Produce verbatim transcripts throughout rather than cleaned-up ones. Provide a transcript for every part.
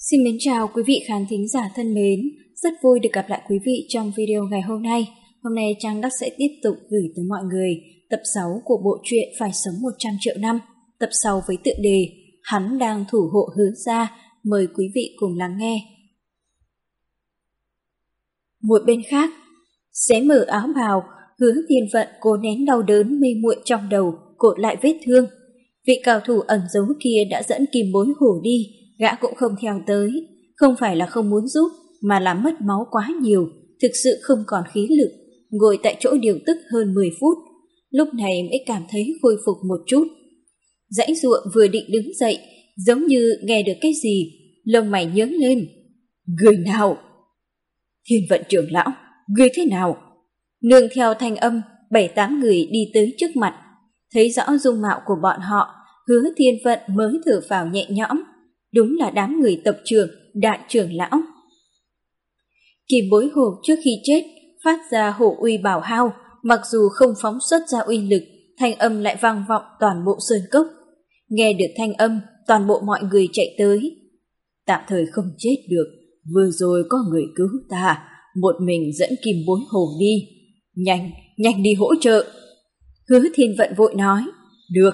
Xin mến chào quý vị khán thính giả thân mến, rất vui được gặp lại quý vị trong video ngày hôm nay. Hôm nay Trang Đắc sẽ tiếp tục gửi tới mọi người tập sáu của bộ truyện Phải Sống một trăm triệu năm, tập sáu với tựa đề Hắn đang thủ hộ Hứa gia. Mời quý vị cùng lắng nghe. Một bên khác, xé mở áo bào, Hứa Thiên Vận cố nén đau đớn mê muội trong đầu, cột lại vết thương. Vị cao thủ ẩn giấu kia đã dẫn Kim Bối Hổ đi, gã cũng không theo tới, không phải là không muốn giúp, mà là mất máu quá nhiều, thực sự không còn khí lực, ngồi tại chỗ điều tức hơn mười phút, lúc này mới cảm thấy khôi phục một chút. Dãy ruộng vừa định đứng dậy, giống như nghe được cái gì, lông mày nhướng lên. Người nào? Thiên Vận trưởng lão, người thế nào? Nương theo thanh âm, bảy tám người đi tới trước mặt, thấy rõ dung mạo của bọn họ, Hứa Thiên Vận mới thở phào nhẹ nhõm. Đúng là đám người tập trưởng, đại trưởng lão. Kim Bối Hổ trước khi chết phát ra hổ uy bảo hao, mặc dù không phóng xuất ra uy lực, thanh âm lại vang vọng toàn bộ sơn cốc. Nghe được thanh âm, toàn bộ mọi người chạy tới. Tạm thời không chết được, vừa rồi có người cứu ta, một mình dẫn Kim Bối Hổ đi. Nhanh, nhanh đi hỗ trợ. Hứa Thiên Vận vội nói. Được.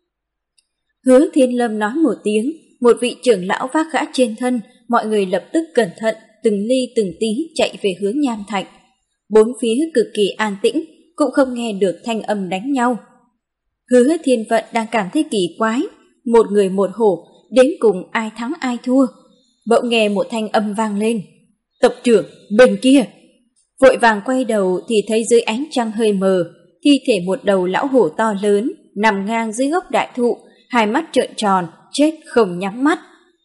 Hứa Thiên Lâm nói một tiếng, một vị trưởng lão vác gã trên thân, mọi người lập tức cẩn thận, từng ly từng tí chạy về hướng Nham Thạch. Bốn phía cực kỳ an tĩnh, cũng không nghe được thanh âm đánh nhau. Hứa Thiên Vận đang cảm thấy kỳ quái, một người một hổ, đến cùng ai thắng ai thua. Bỗng nghe một thanh âm vang lên. Tập trưởng, bên kia. Vội vàng quay đầu thì thấy dưới ánh trăng hơi mờ, thi thể một đầu lão hổ to lớn, nằm ngang dưới gốc đại thụ, hai mắt trợn tròn, chết không nhắm mắt.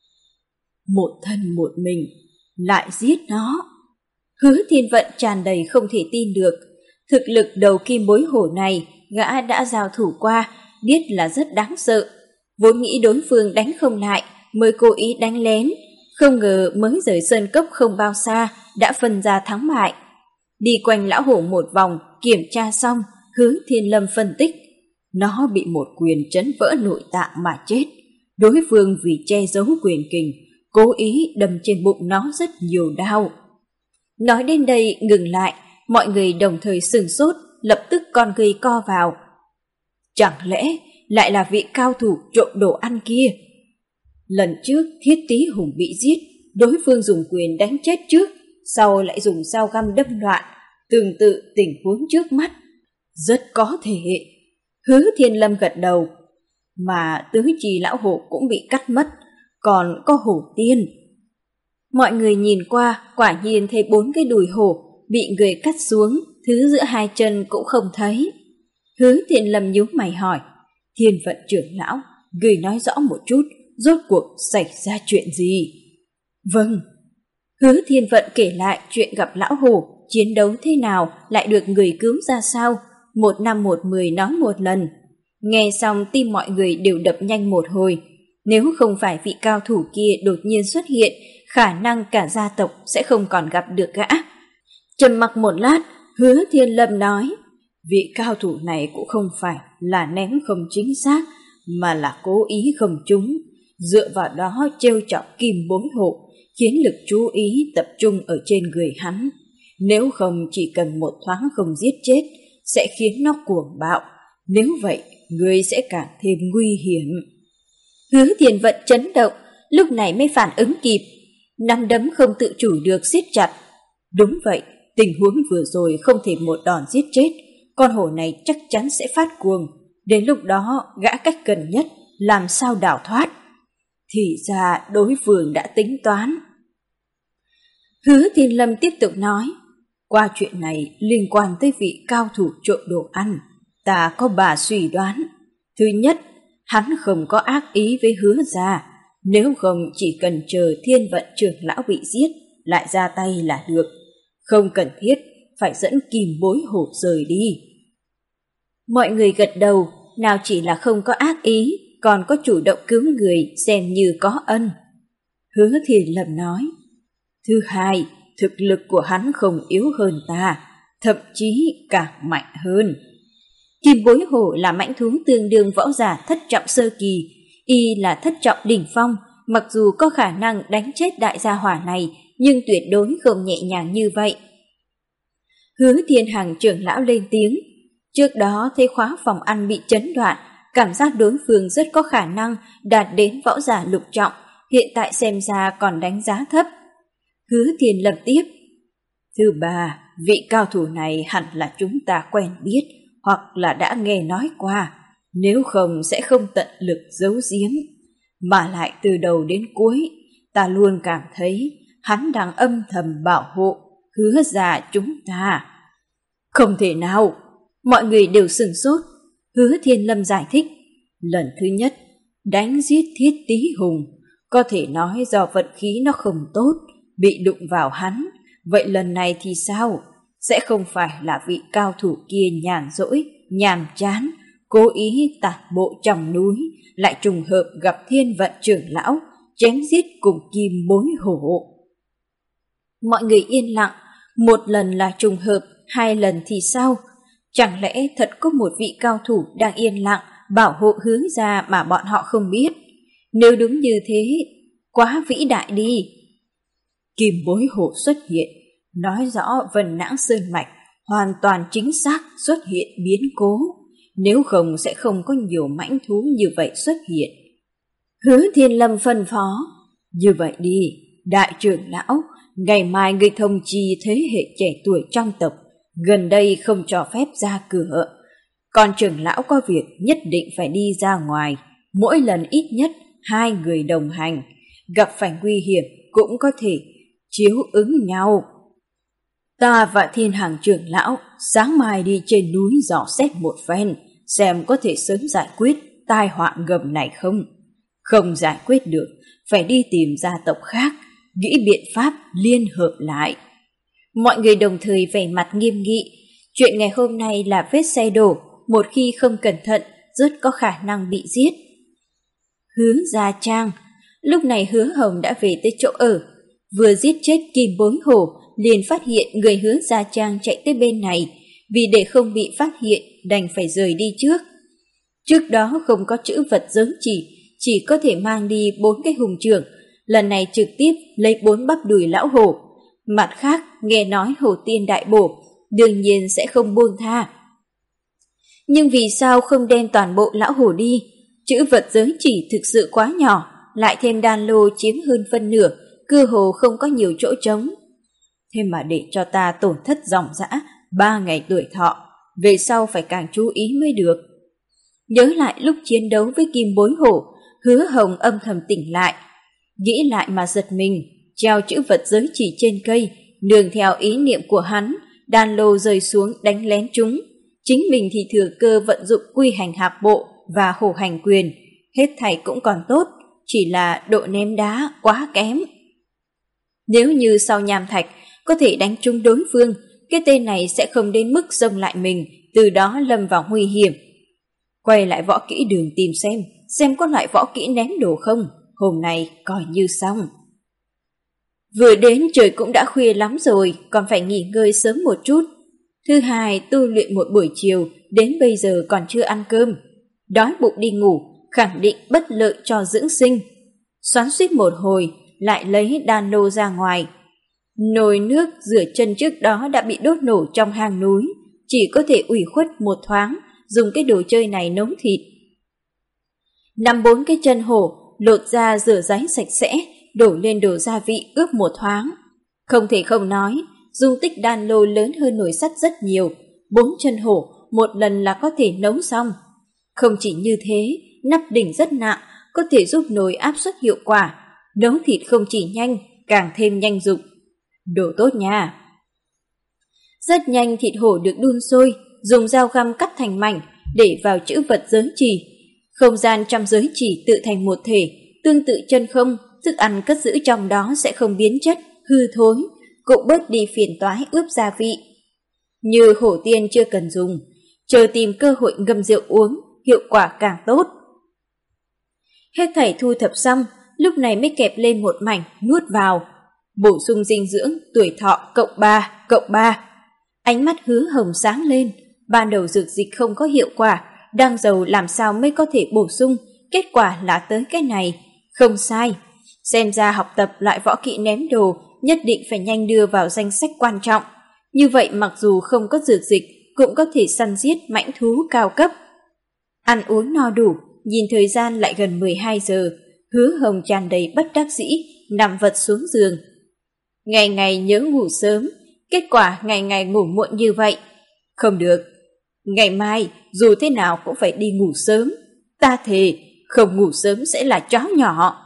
Một thân một mình, lại giết nó. Hứa Thiên Vận tràn đầy không thể tin được. Thực lực đầu Kim Bối Hổ này, gã đã giao thủ qua, biết là rất đáng sợ. Vốn nghĩ đối phương đánh không lại, mới cố ý đánh lén. Không ngờ mới rời sơn cốc không bao xa, đã phân ra thắng bại. Đi quanh lão hổ một vòng, kiểm tra xong, Hứa Thiên Lâm phân tích. Nó bị một quyền chấn vỡ nội tạng mà chết. Đối phương vì che giấu quyền kình, cố ý đâm trên bụng nó rất nhiều đau. Nói đến đây ngừng lại, mọi người đồng thời sửng sốt, lập tức con người co vào. Chẳng lẽ lại là vị cao thủ trộm đồ ăn kia? Lần trước Thiết Tý Hùng bị giết, đối phương dùng quyền đánh chết trước, sau lại dùng dao găm đâm loạn, tương tự tình huống trước mắt. Rất có thể. Hứa Thiên Lâm gật đầu. Mà tứ chi lão hổ cũng bị cắt mất, còn có hổ tiên. Mọi người nhìn qua, quả nhiên thấy bốn cái đùi hổ bị người cắt xuống, thứ giữa hai chân cũng không thấy. Hứa Thiên Lâm nhíu mày hỏi. Thiên Vận trưởng lão, người nói rõ một chút, rốt cuộc xảy ra chuyện gì? Vâng. Hứa Thiên Vận kể lại chuyện gặp lão hổ, chiến đấu thế nào, lại được người cứu ra sao, một năm một mười nói một lần. Nghe xong tim mọi người đều đập nhanh một hồi. Nếu không phải vị cao thủ kia đột nhiên xuất hiện, khả năng cả gia tộc sẽ không còn gặp được gã. Trầm mặc một lát, Hứa Thiên Lâm nói. Vị cao thủ này cũng không phải là ném không chính xác, mà là cố ý không trúng. Dựa vào đó trêu chọc Kim Bối Hổ, khiến lực chú ý tập trung ở trên người hắn. Nếu không chỉ cần một thoáng không giết chết, sẽ khiến nó cuồng bạo. Nếu vậy, ngươi sẽ càng thêm nguy hiểm. Hứa Thiên Vận chấn động, lúc này mới phản ứng kịp. Nắm đấm không tự chủ được siết chặt. Đúng vậy, tình huống vừa rồi không thể một đòn giết chết. Con hổ này chắc chắn sẽ phát cuồng. Đến lúc đó, gã cách gần nhất, làm sao đào thoát. Thì ra đối phương đã tính toán. Hứa Thiên Lâm tiếp tục nói. Qua chuyện này liên quan tới vị cao thủ trộm đồ ăn, ta có ba suy đoán. Thứ nhất, hắn không có ác ý với Hứa gia, nếu không chỉ cần chờ Thiên Vận trưởng lão bị giết, lại ra tay là được. Không cần thiết phải dẫn Kim Bối Hổ rời đi. Mọi người gật đầu, nào chỉ là không có ác ý, còn có chủ động cứu người xem như có ân. Hứa Thiên Lâm nói. Thứ hai, thực lực của hắn không yếu hơn ta, thậm chí càng mạnh hơn. Kim Bối Hổ là mãnh thú tương đương võ giả thất trọng sơ kỳ, y là thất trọng đỉnh phong, mặc dù có khả năng đánh chết đại gia hỏa này, nhưng tuyệt đối không nhẹ nhàng như vậy. Hứa Thiên Hằng trưởng lão lên tiếng, trước đó thấy khóa phòng ăn bị chấn đoạn, cảm giác đối phương rất có khả năng đạt đến võ giả lục trọng, hiện tại xem ra còn đánh giá thấp. Hứa Thiên Lâm tiếp, thứ ba, vị cao thủ này hẳn là chúng ta quen biết hoặc là đã nghe nói qua, nếu không sẽ không tận lực giấu giếm. Mà lại từ đầu đến cuối, ta luôn cảm thấy hắn đang âm thầm bảo hộ Hứa gia chúng ta. Không thể nào, mọi người đều sửng sốt. Hứa Thiên Lâm giải thích, lần thứ nhất, đánh giết Thiết Tý Hùng, có thể nói do vận khí nó không tốt, bị đụng vào hắn. Vậy lần này thì sao? Sẽ không phải là vị cao thủ kia nhàn rỗi, nhàm chán, cố ý tản bộ trong núi, lại trùng hợp gặp Thiên Vận trưởng lão, chém giết cùng Kim Bối Hổ. Mọi người yên lặng, một lần là trùng hợp, hai lần thì sao? Chẳng lẽ thật có một vị cao thủ đang yên lặng bảo hộ Hứa gia mà bọn họ không biết? Nếu đúng như thế, quá vĩ đại đi. Kim Bối Hổ xuất hiện, nói rõ Vân Nãng Sơn Mạch hoàn toàn chính xác xuất hiện biến cố, nếu không sẽ không có nhiều mãnh thú như vậy xuất hiện. Hứa Thiên Lâm phân phó, như vậy đi, đại trưởng lão, ngày mai người thông chi thế hệ trẻ tuổi trong tộc, gần đây không cho phép ra cửa. Còn trưởng lão có việc nhất định phải đi ra ngoài, mỗi lần ít nhất hai người đồng hành, gặp phải nguy hiểm cũng có thể chiếu ứng nhau. Ta và Thiên Hằng trưởng lão sáng mai đi trên núi dò xét một phen, xem có thể sớm giải quyết tai họa ngầm này không. Không giải quyết được, phải đi tìm gia tộc khác, nghĩ biện pháp liên hợp lại. Mọi người đồng thời vẻ mặt nghiêm nghị. Chuyện ngày hôm nay là vết xe đổ, một khi không cẩn thận rất có khả năng bị giết. Hứa Gia Trang. Lúc này Hứa Hồng đã về tới chỗ ở, vừa giết chết Kim Bối Hổ liền phát hiện người Hứa Gia Trang chạy tới bên này, vì để không bị phát hiện đành phải rời đi trước. Trước đó không có chữ vật giới chỉ, chỉ có thể mang đi bốn cái hùng trưởng, lần này trực tiếp lấy bốn bắp đùi lão hổ. Mặt khác nghe nói hổ tiên đại bổ, đương nhiên sẽ không buông tha. Nhưng vì sao không đem toàn bộ lão hổ đi? Chữ vật giới chỉ thực sự quá nhỏ, lại thêm đan lô chiếm hơn phân nửa, cơ hồ không có nhiều chỗ trống. Thế mà để cho ta tổn thất dòng dã ba ngày tuổi thọ, về sau phải càng chú ý mới được. Nhớ lại lúc chiến đấu với Kim Bối Hổ, Hứa Hồng âm thầm tỉnh lại. Nghĩ lại mà giật mình, treo chữ vật giới chỉ trên cây, nương theo ý niệm của hắn, đan lô rơi xuống đánh lén chúng. Chính mình thì thừa cơ vận dụng quy hành hạp bộ và hổ hành quyền, hết thảy cũng còn tốt, chỉ là độ ném đá quá kém. Nếu như sau nham thạch có thể đánh trúng đối phương, cái tên này sẽ không đến mức xông lại mình, từ đó lâm vào nguy hiểm. Quay lại võ kỹ đường tìm xem, xem có loại võ kỹ ném đồ không, hôm nay coi như xong. Vừa đến trời cũng đã khuya lắm rồi, còn phải nghỉ ngơi sớm một chút. Thứ hai, tu luyện một buổi chiều, đến bây giờ còn chưa ăn cơm. Đói bụng đi ngủ, khẳng định bất lợi cho dưỡng sinh. Xoắn suýt một hồi, lại lấy đan lô ra ngoài. Nồi nước rửa chân trước đó đã bị đốt nổ trong hang núi, chỉ có thể ủy khuất một thoáng, dùng cái đồ chơi này nấu thịt. Nằm bốn cái chân hổ, lột ra rửa ráy sạch sẽ, đổ lên đồ gia vị ướp một thoáng. Không thể không nói, dung tích đan lô lớn hơn nồi sắt rất nhiều, bốn chân hổ một lần là có thể nấu xong. Không chỉ như thế, nắp đỉnh rất nặng, có thể giúp nồi áp suất hiệu quả, nấu thịt không chỉ nhanh, càng thêm nhanh dụng. Đồ tốt nha. Rất nhanh thịt hổ được đun sôi, dùng dao găm cắt thành mảnh, để vào chữ vật giới chỉ. Không gian trong giới chỉ tự thành một thể, tương tự chân không, thức ăn cất giữ trong đó sẽ không biến chất, hư thối, cũng bớt đi phiền toái ướp gia vị. Như hổ tiên chưa cần dùng, chờ tìm cơ hội ngâm rượu uống, hiệu quả càng tốt. Hết thảy thu thập xong, lúc này mới kẹp lên một mảnh, nuốt vào. Bổ sung dinh dưỡng, tuổi thọ cộng ba, cộng ba. Ánh mắt Hứa Hồng sáng lên, ban đầu dược dịch không có hiệu quả, đang giàu làm sao mới có thể bổ sung, kết quả là tới cái này. Không sai, Xem ra học tập loại võ kỹ ném đồ nhất định phải nhanh đưa vào danh sách quan trọng. Như vậy mặc dù không có dược dịch cũng có thể săn giết mãnh thú cao cấp. Ăn uống no đủ, nhìn thời gian lại gần mười hai giờ, Hứa Hồng tràn đầy bất đắc dĩ, nằm vật xuống giường. Ngày ngày nhớ ngủ sớm, kết quả ngày ngày ngủ muộn như vậy. Không được, ngày mai dù thế nào cũng phải đi ngủ sớm. Ta thề, không ngủ sớm sẽ là chó nhỏ.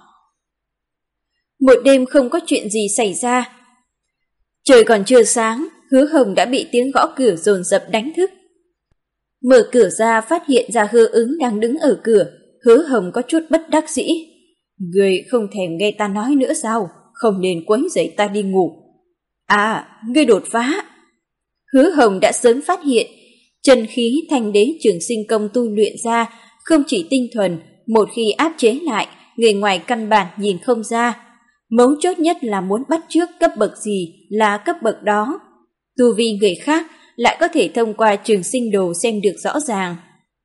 Một đêm không có chuyện gì xảy ra. Trời còn chưa sáng, Hứa Hồng đã bị tiếng gõ cửa dồn dập đánh thức. Mở cửa ra phát hiện ra Hứa Ứng đang đứng ở cửa. Hứa Hồng có chút bất đắc dĩ. Người không thèm nghe ta nói nữa sao? Không nên quấy rầy ta đi ngủ. À, ngươi đột phá. Hứa Hồng đã sớm phát hiện chân khí Thanh Đế Trường Sinh Công tu luyện ra không chỉ tinh thuần, một khi áp chế lại, người ngoài căn bản nhìn không ra. Mấu chốt nhất là muốn bắt chước cấp bậc gì là cấp bậc đó. Tu vi người khác lại có thể thông qua Trường Sinh Đồ xem được rõ ràng.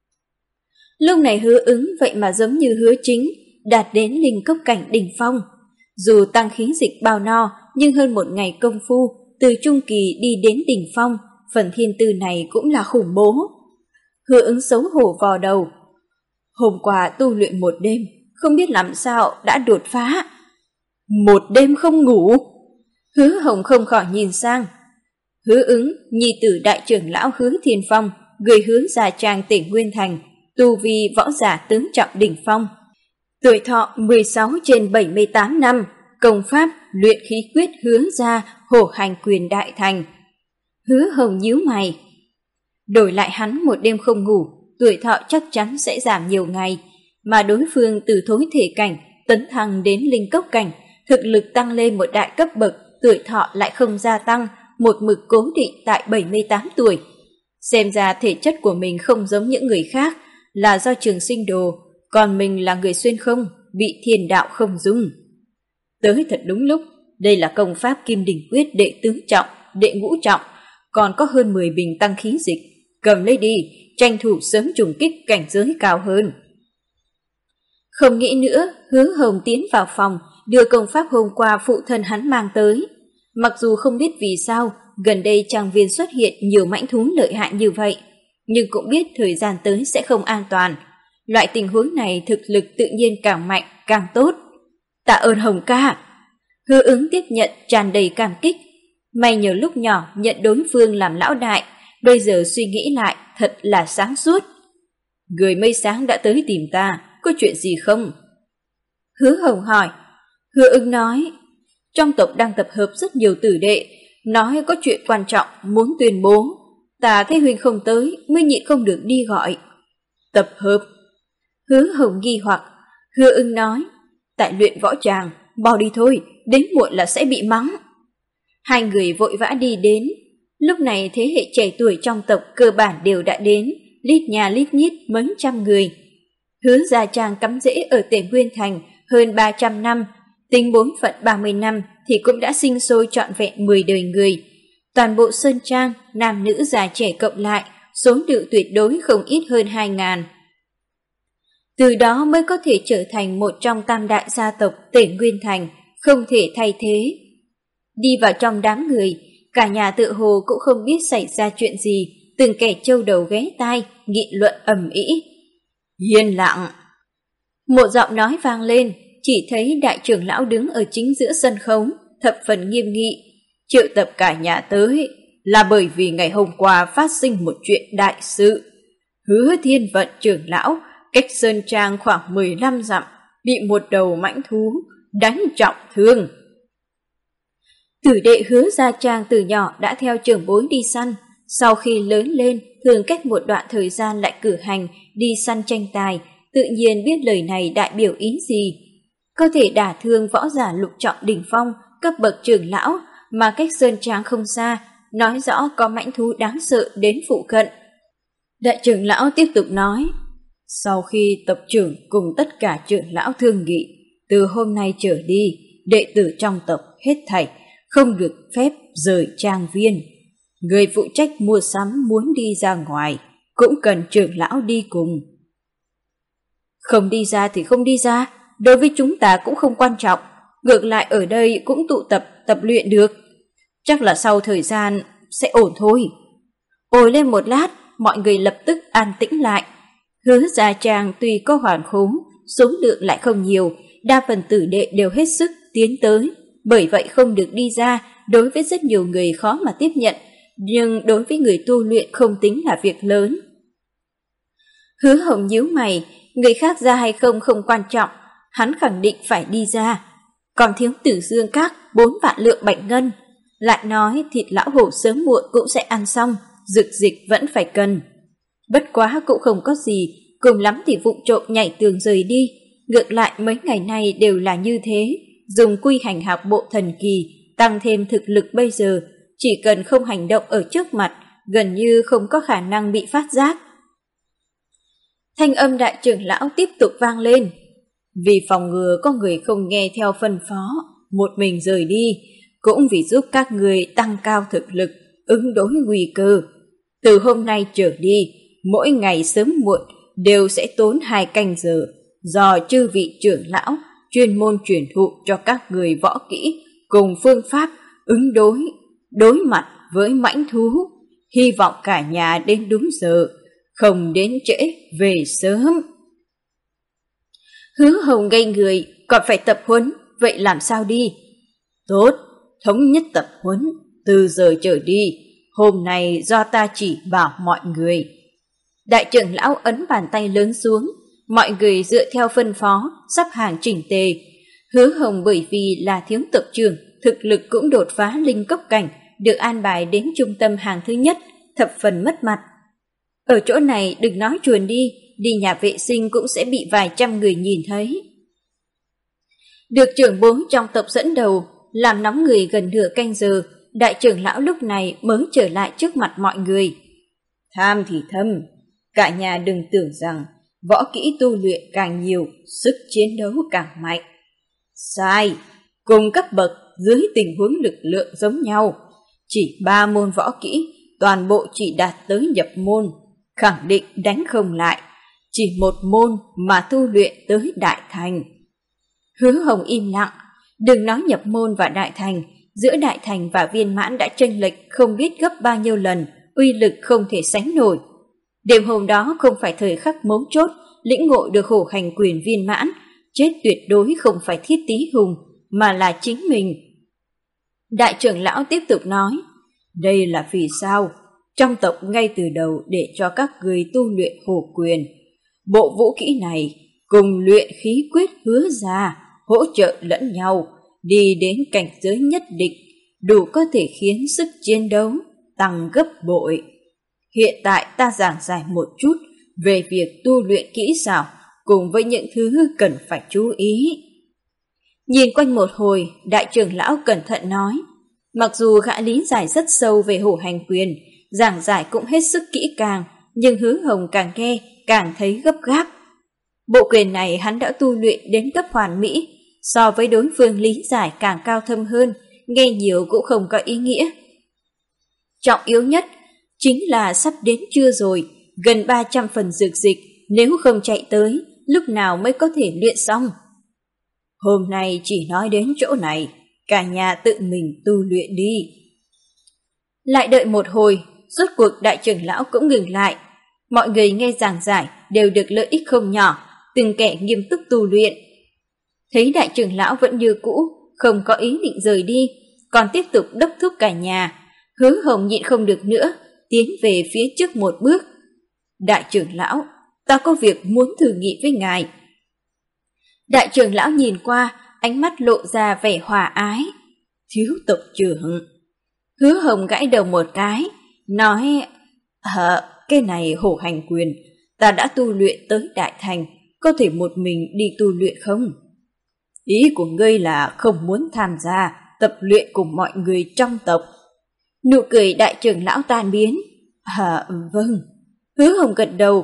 Lúc này Hứa Ứng vậy mà giống như Hứa Chính, đạt đến linh cốc cảnh đỉnh phong. Dù tăng khí dịch bao no, nhưng hơn một ngày công phu, từ trung kỳ đi đến đỉnh phong, phần thiên tư này cũng là khủng bố. Hứa Ứng xấu hổ vò đầu. Hôm qua tu luyện một đêm, không biết làm sao đã đột phá. Một đêm không ngủ. Hứa Hồng không khỏi nhìn sang. Hứa Ứng, nhi tử đại trưởng lão Hứa Thiên Phong, người Hứa Gia Trang tỉnh Nguyên Thành, tu vi võ giả tứ trọng đỉnh phong. Tuổi thọ mười sáu trên bảy mươi tám năm, công pháp luyện khí quyết Hứa Gia hổ hành quyền đại thành. Hứa Hồng nhíu mày. Đổi lại hắn một đêm không ngủ, tuổi thọ chắc chắn sẽ giảm nhiều ngày, mà đối phương từ thối thể cảnh tấn thăng đến linh cốc cảnh, thực lực tăng lên một đại cấp bậc, tuổi thọ lại không gia tăng, một mực cố định tại bảy mươi tám tuổi. Xem ra thể chất của mình không giống những người khác, là do Trường Sinh Đồ, còn mình là người xuyên không, bị thiên đạo không dung. Tới thật đúng lúc, đây là công pháp Kim Đình Quyết đệ tứ trọng, đệ ngũ trọng, còn có hơn mười bình tăng khí dịch, cầm lấy đi, tranh thủ sớm trùng kích cảnh giới cao hơn. Không nghĩ nữa, Hứa Hồng tiến vào phòng, đưa công pháp hôm qua phụ thân hắn mang tới. Mặc dù không biết vì sao gần đây trang viên xuất hiện nhiều mãnh thú lợi hại như vậy, nhưng cũng biết thời gian tới sẽ không an toàn. Loại tình huống này thực lực tự nhiên càng mạnh càng tốt. Tạ ơn Hồng ca. Hứa Ứng tiếp nhận tràn đầy cảm kích. May nhờ lúc nhỏ nhận đối phương làm lão đại, bây giờ suy nghĩ lại thật là sáng suốt. Người mấy sáng đã tới tìm ta, có chuyện gì không? Hứa Hồng hỏi. Hứa Ứng nói, trong tộc đang tập hợp rất nhiều tử đệ, nói có chuyện quan trọng muốn tuyên bố. Ta thấy huynh không tới, mới nhịn không được đi gọi. Tập hợp? Hứa Hồng nghi hoặc. Hứa Ứng nói, tại luyện võ tràng, mau đi thôi, đến muộn là sẽ bị mắng. Hai người vội vã đi đến. Lúc này thế hệ trẻ tuổi trong tộc cơ bản đều đã đến, lít nhà lít nhít mấy trăm người. Hứa Gia Trang cắm rễ ở tỉnh Nguyên Thành hơn ba trăm năm, tính bốn phận ba mươi năm thì cũng đã sinh sôi trọn vẹn mười đời người. Toàn bộ Sơn Trang, nam nữ già trẻ cộng lại, số lượng tuyệt đối không ít hơn hai ngàn. Từ đó mới có thể trở thành một trong tam đại gia tộc tỉnh Nguyên Thành, không thể thay thế. Đi vào trong đám người, cả nhà tự hồ cũng không biết xảy ra chuyện gì, từng kẻ trâu đầu ghé tai, nghị luận ầm ĩ. Yên lặng. Một giọng nói vang lên, chỉ thấy đại trưởng lão đứng ở chính giữa sân khấu, thập phần nghiêm nghị, triệu tập cả nhà tới là bởi vì ngày hôm qua phát sinh một chuyện đại sự. Hứa Thiên Vận trưởng lão cách Sơn Trang khoảng mười lăm dặm, bị một đầu mãnh thú đánh trọng thương. Tử đệ Hứa Gia Trang từ nhỏ đã theo trưởng bối đi săn, sau khi lớn lên thường cách một đoạn thời gian lại cử hành đi săn tranh tài, tự nhiên biết lời này đại biểu ý gì. Có thể đả thương võ giả lục trọng đỉnh phong, cấp bậc trưởng lão mà cách Sơn Trang không xa, nói rõ có mãnh thú đáng sợ đến phụ cận. Đại trưởng lão tiếp tục nói, sau khi tộc trưởng cùng tất cả trưởng lão thương nghị, từ hôm nay trở đi, đệ tử trong tộc hết thảy không được phép rời trang viên. Người phụ trách mua sắm muốn đi ra ngoài, cũng cần trưởng lão đi cùng. Không đi ra thì không đi ra, đối với chúng ta cũng không quan trọng. ngược lại ở đây cũng tụ tập tập luyện được. Chắc là sau thời gian sẽ ổn thôi. Ôi lên một lát, mọi người lập tức an tĩnh lại. Hứa Gia Trang tuy có hoàn khố, số lượng lại không nhiều, đa phần tử đệ đều hết sức tiến tới. Bởi vậy không được đi ra, đối với rất nhiều người khó mà tiếp nhận, nhưng đối với người tu luyện không tính là việc lớn. Hứa Hồng nhíu mày, người khác ra hay không không quan trọng, hắn khẳng định phải đi ra. Còn thiếu Tử Dương Các bốn vạn lượng bạch ngân, lại nói thịt lão hổ sớm muộn cũng sẽ ăn xong, dược dịch vẫn phải cần. Bất quá cũng không có gì, cùng lắm thì vụng trộm nhảy tường rời đi. Ngược lại mấy ngày nay đều là như thế, dùng quy hành học bộ thần kỳ, tăng thêm thực lực bây giờ, chỉ cần không hành động ở trước mặt, gần như không có khả năng bị phát giác. Thanh âm đại trưởng lão tiếp tục vang lên. Vì phòng ngừa có người không nghe theo phân phó, một mình rời đi, cũng vì giúp các người tăng cao thực lực, ứng đối nguy cơ. Từ hôm nay trở đi, mỗi ngày sớm muộn đều sẽ tốn hai canh giờ, do chư vị trưởng lão chuyên môn truyền thụ cho các người võ kỹ cùng phương pháp ứng đối, đối mặt với mãnh thú. Hy vọng cả nhà đến đúng giờ, không đến trễ về sớm. Hứa Hồng ngây người, còn phải tập huấn, vậy làm sao đi? Tốt, thống nhất tập huấn, từ giờ trở đi, hôm nay do ta chỉ bảo mọi người. Đại trưởng lão ấn bàn tay lớn xuống, mọi người dựa theo phân phó, sắp hàng chỉnh tề. Hứa Hồng bởi vì là thiếu tộc trưởng, thực lực cũng đột phá linh cốc cảnh, được an bài đến trung tâm hàng thứ nhất, thập phần mất mặt. Ở chỗ này đừng nói chuồn đi, đi nhà vệ sinh cũng sẽ bị vài trăm người nhìn thấy. Được trưởng bối trong tộc dẫn đầu, làm nóng người gần nửa canh giờ, đại trưởng lão lúc này mới trở lại trước mặt mọi người. Tham thì thâm, cả nhà đừng tưởng rằng võ kỹ tu luyện càng nhiều, sức chiến đấu càng mạnh. Sai, cùng cấp bậc dưới tình huống lực lượng giống nhau, chỉ ba môn võ kỹ, toàn bộ chỉ đạt tới nhập môn, khẳng định đánh không lại, chỉ một môn mà tu luyện tới đại thành. Hứa Hồng im lặng, đừng nói nhập môn và đại thành, giữa đại thành và viên mãn đã chênh lệch không biết gấp bao nhiêu lần, uy lực không thể sánh nổi. Đêm hôm đó không phải thời khắc mấu chốt, lĩnh ngộ được hổ hành quyền viên mãn, chết tuyệt đối không phải Thiết Tý Hùng, mà là chính mình. Đại trưởng lão tiếp tục nói, đây là vì sao trong tộc ngay từ đầu để cho các người tu luyện hổ quyền. Bộ vũ kỹ này cùng luyện khí quyết hứa ra, hỗ trợ lẫn nhau, đi đến cảnh giới nhất định, đủ có thể khiến sức chiến đấu tăng gấp bội. Hiện tại ta giảng giải một chút về việc tu luyện kỹ xảo cùng với những thứ cần phải chú ý. Nhìn quanh một hồi, đại trưởng lão cẩn thận nói, mặc dù gã lý giải rất sâu về hổ hành quyền, giảng giải cũng hết sức kỹ càng, nhưng Hứa Hồng càng nghe càng thấy gấp gáp. Bộ quyền này hắn đã tu luyện đến cấp hoàn mỹ, so với đối phương lý giải càng cao thâm hơn, nghe nhiều cũng không có ý nghĩa. Trọng yếu nhất chính là sắp đến trưa rồi, gần ba trăm phần dược dịch, nếu không chạy tới, lúc nào mới có thể luyện xong. Hôm nay chỉ nói đến chỗ này, cả nhà tự mình tu luyện đi. Lại đợi một hồi, rốt cuộc đại trưởng lão cũng ngừng lại. Mọi người nghe giảng giải đều được lợi ích không nhỏ, từng kẻ nghiêm túc tu luyện. Thấy đại trưởng lão vẫn như cũ, không có ý định rời đi, còn tiếp tục đốc thúc cả nhà, Hứa Hồng nhịn không được nữa, tiến về phía trước một bước. Đại trưởng lão, ta có việc muốn thử nghị với ngài. Đại trưởng lão nhìn qua, ánh mắt lộ ra vẻ hòa ái. Thiếu tộc trưởng. Hứa Hồng gãi đầu một cái, nói, Ờ, cái này hổ hành quyền, ta đã tu luyện tới đại thành, có thể một mình đi tu luyện không? Ý của ngươi là không muốn tham gia tập luyện cùng mọi người trong tộc. Nụ cười đại trưởng lão tan biến. À, vâng. Hứa Hồng gật đầu.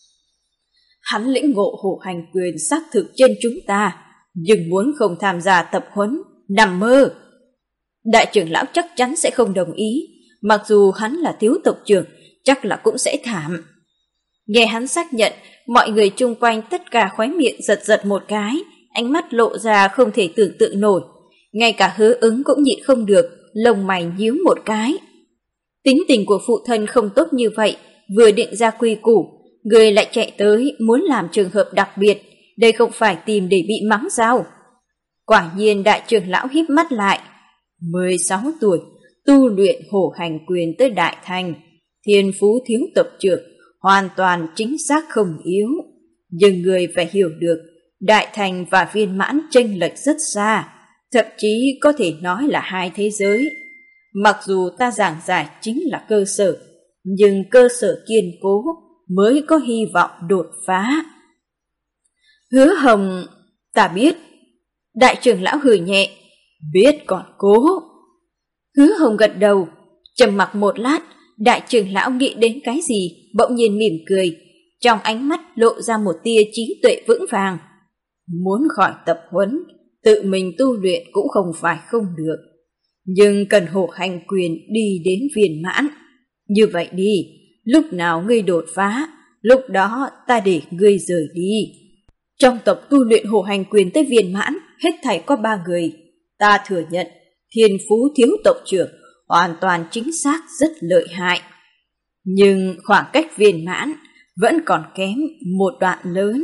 Hắn lĩnh ngộ hổ hành quyền xác thực trên chúng ta, nhưng muốn không tham gia tập huấn, nằm mơ. Đại trưởng lão chắc chắn sẽ không đồng ý, mặc dù hắn là thiếu tộc trưởng, chắc là cũng sẽ thảm. Nghe hắn xác nhận, mọi người chung quanh tất cả khóe miệng giật giật một cái, ánh mắt lộ ra không thể tưởng tượng nổi. Ngay cả Hứa Ứng cũng nhịn không được, lông mày nhíu một cái. Tính tình của phụ thân không tốt như vậy, vừa định ra quy củ, người lại chạy tới muốn làm trường hợp đặc biệt, đây không phải tìm để bị mắng sao? Quả nhiên đại trưởng lão híp mắt lại. mười sáu tuổi, tu luyện hổ hành quyền tới đại thành, thiên phú thiếu tập trưởng, hoàn toàn chính xác không yếu. Nhưng người phải hiểu được, đại thành và viên mãn chênh lệch rất xa, thậm chí có thể nói là hai thế giới. Mặc dù ta giảng giải chính là cơ sở, nhưng cơ sở kiên cố mới có hy vọng đột phá. Hứa Hồng, ta biết. Đại trưởng lão hừ nhẹ, biết còn cố. Hứa Hồng gật đầu, trầm mặc một lát, đại trưởng lão nghĩ đến cái gì, bỗng nhiên mỉm cười, trong ánh mắt lộ ra một tia trí tuệ vững vàng. Muốn khỏi tập huấn, tự mình tu luyện cũng không phải không được, nhưng cần hổ hành quyền đi đến viên mãn. Như vậy đi, lúc nào ngươi đột phá, lúc đó ta để ngươi rời đi. Trong tộc tu luyện hổ hành quyền tới viên mãn, hết thảy có ba người. Ta thừa nhận, thiên phú thiếu tộc trưởng hoàn toàn chính xác rất lợi hại. Nhưng khoảng cách viên mãn vẫn còn kém một đoạn lớn.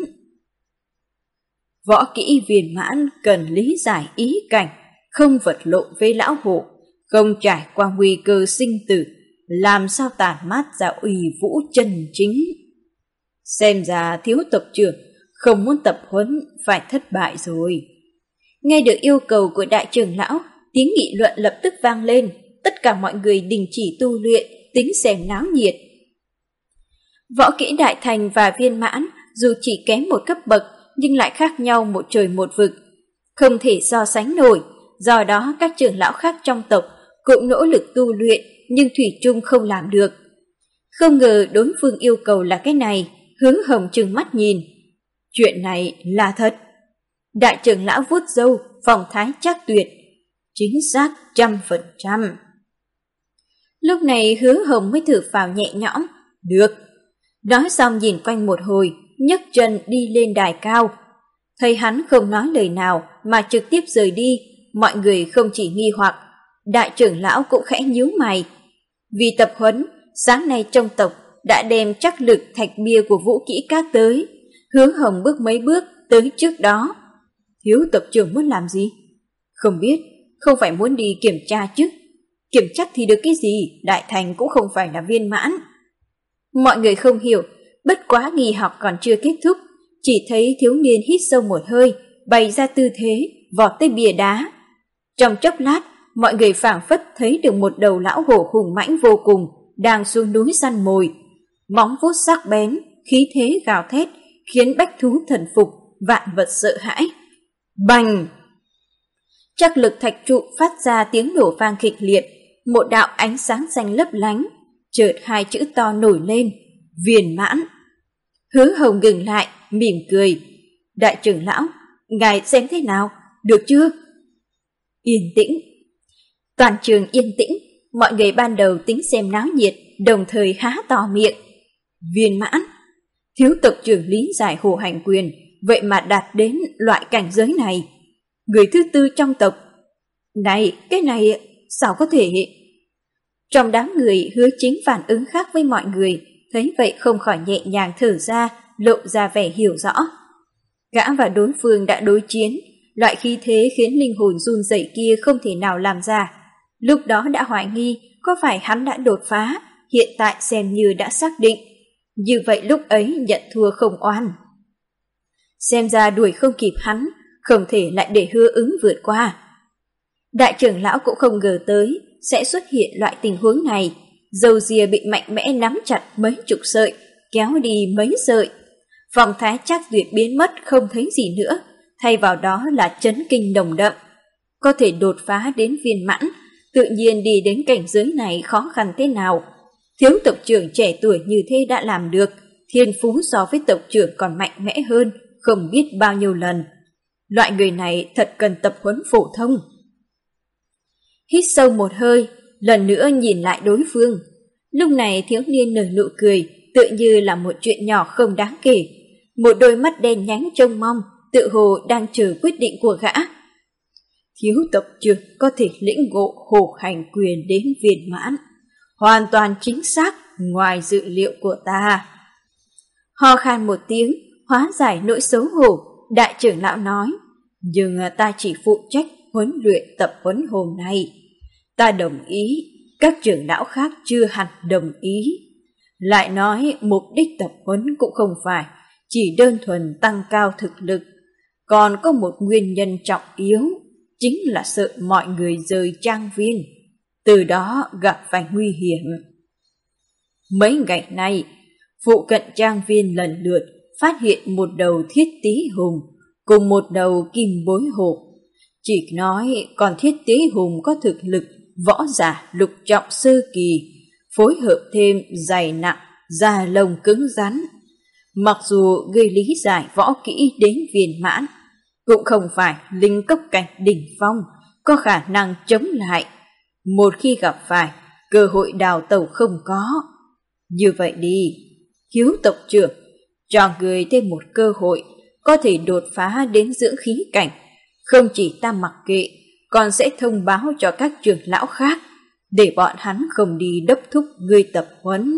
Võ kỹ viên mãn cần lý giải ý cảnh, không vật lộn với lão hổ, không trải qua nguy cơ sinh tử, làm sao tản mát ra uy vũ chân chính. Xem ra thiếu tộc trưởng không muốn tập huấn phải thất bại rồi. Nghe được yêu cầu của đại trưởng lão, tiếng nghị luận lập tức vang lên, tất cả mọi người đình chỉ tu luyện, tính xem náo nhiệt. Võ kỹ đại thành và viên mãn dù chỉ kém một cấp bậc nhưng lại khác nhau một trời một vực, không thể so sánh nổi. Do đó các trưởng lão khác trong tộc cũng nỗ lực tu luyện nhưng thủy chung không làm được. Không ngờ đối phương yêu cầu là cái này. Hứa Hồng trừng mắt nhìn. Chuyện này là thật. Đại trưởng lão vuốt râu, phong thái chắc tuyệt. Chính xác trăm phần trăm. Lúc này Hứa Hồng mới thở phào nhẹ nhõm. Được. Nói xong nhìn quanh một hồi, nhấc chân đi lên đài cao. Thấy hắn không nói lời nào mà trực tiếp rời đi, mọi người không chỉ nghi hoặc, đại trưởng lão cũng khẽ nhíu mày. Vì tập huấn, sáng nay trong tộc đã đem chắc lực thạch bia của Vũ Kỹ Các tới. Hứa Hồng bước mấy bước tới trước đó. Thiếu tộc trưởng muốn làm gì? Không biết, không phải muốn đi kiểm tra chứ. Kiểm chắc thì được cái gì, đại thành cũng không phải là viên mãn. Mọi người không hiểu, bất quá nghi học còn chưa kết thúc, chỉ thấy thiếu niên hít sâu một hơi, bày ra tư thế, vọt tới bia đá. Trong chốc lát, mọi người phảng phất thấy được một đầu lão hổ hùng mãnh vô cùng, đang xuống núi săn mồi. Móng vuốt sắc bén, khí thế gào thét, khiến bách thú thần phục, vạn vật sợ hãi. Bành! Chắc lực thạch trụ phát ra tiếng nổ vang kịch liệt, một đạo ánh sáng xanh lấp lánh, chợt hai chữ to nổi lên, viên mãn. Hứa Hồng ngừng lại, mỉm cười. Đại trưởng lão, ngài xem thế nào, được chưa? Yên tĩnh. Toàn trường yên tĩnh, mọi người ban đầu tính xem náo nhiệt, đồng thời há to miệng. Viên mãn. Thiếu tộc trưởng lý giải hổ hành quyền, vậy mà đạt đến loại cảnh giới này. Người thứ tư trong tộc. Này, cái này sao có thể? Trong đám người Hứa Chính phản ứng khác với mọi người, thấy vậy không khỏi nhẹ nhàng thở ra, lộ ra vẻ hiểu rõ. Gã và đối phương đã đối chiến, loại khí thế khiến linh hồn run rẩy kia không thể nào làm ra. Lúc đó đã hoài nghi có phải hắn đã đột phá, hiện tại xem như đã xác định. Như vậy lúc ấy nhận thua không oan. Xem ra đuổi không kịp hắn, không thể lại để Hứa Ứng vượt qua. Đại trưởng lão cũng không ngờ tới sẽ xuất hiện loại tình huống này. Râu ria bị mạnh mẽ nắm chặt mấy chục sợi, kéo đi mấy sợi. Phong thái chắc tuyệt biến mất không thấy gì nữa, thay vào đó là chấn kinh nồng đậm. Có thể đột phá đến viên mãn, tự nhiên đi đến cảnh giới này khó khăn thế nào. Thiếu tộc trưởng trẻ tuổi như thế đã làm được, thiên phú so với tộc trưởng còn mạnh mẽ hơn, không biết bao nhiêu lần. Loại người này thật cần tập huấn phổ thông. Hít sâu một hơi, lần nữa nhìn lại đối phương. Lúc này thiếu niên nở nụ cười, tự như là một chuyện nhỏ không đáng kể. Một đôi mắt đen nhánh trông mong, tự hồ đang chờ quyết định của gã. Thiếu tộc trưởng có thể lĩnh ngộ hổ hành quyền đến viên mãn, hoàn toàn chính xác ngoài dự liệu của ta. Ho khan một tiếng, hóa giải nỗi xấu hổ, đại trưởng lão nói, nhưng ta chỉ phụ trách huấn luyện tập huấn hôm nay. Ta đồng ý, các trưởng lão khác chưa hẳn đồng ý. Lại nói mục đích tập huấn cũng không phải chỉ đơn thuần tăng cao thực lực, còn có một nguyên nhân trọng yếu, chính là sợ mọi người rời trang viên, từ đó gặp phải nguy hiểm. Mấy ngày nay, phụ cận trang viên lần lượt phát hiện một đầu thiết tí hùng cùng một đầu kim bối hổ. Chỉ nói còn thiết tí hùng có thực lực võ giả lục trọng sơ kỳ, phối hợp thêm dày nặng, da lông cứng rắn. Mặc dù gây lý giải võ kỹ đến viên mãn, cũng không phải linh cốc cảnh đỉnh phong có khả năng chống lại. Một khi gặp phải, cơ hội đào tẩu không có. Như vậy đi, Hiếu tộc trưởng, cho người thêm một cơ hội có thể đột phá đến dưỡng khí cảnh. Không chỉ ta mặc kệ, còn sẽ thông báo cho các trưởng lão khác, để bọn hắn không đi đốc thúc người tập huấn.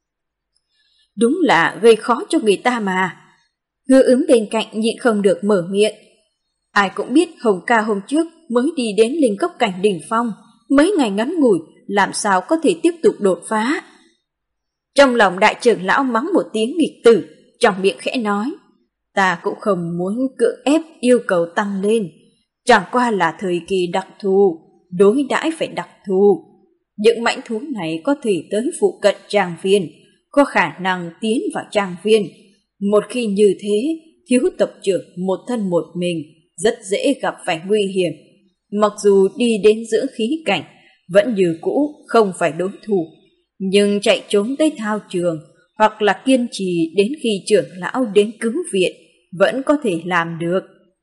Đúng là gây khó cho người ta mà. Hứa Ứng bên cạnh nhịn không được mở miệng. Ai cũng biết Hồng ca hôm trước mới đi đến linh cốc cảnh đỉnh phong, mấy ngày ngắn ngủi làm sao có thể tiếp tục đột phá. Trong lòng đại trưởng lão mắng một tiếng nghịch tử, trong miệng khẽ nói, ta cũng không muốn cưỡng ép yêu cầu tăng lên, chẳng qua là thời kỳ đặc thù, đối đãi phải đặc thù. Những mãnh thú này có thể tới phụ cận trang viên, có khả năng tiến vào trang viên. Một khi như thế, Thiếu tộc trưởng một thân một mình rất dễ gặp phải nguy hiểm. Mặc dù đi đến dưỡng khí cảnh, vẫn như cũ không phải đối thủ, nhưng chạy trốn tới thao trường hoặc là kiên trì đến khi trưởng lão đến cứu viện vẫn có thể làm được.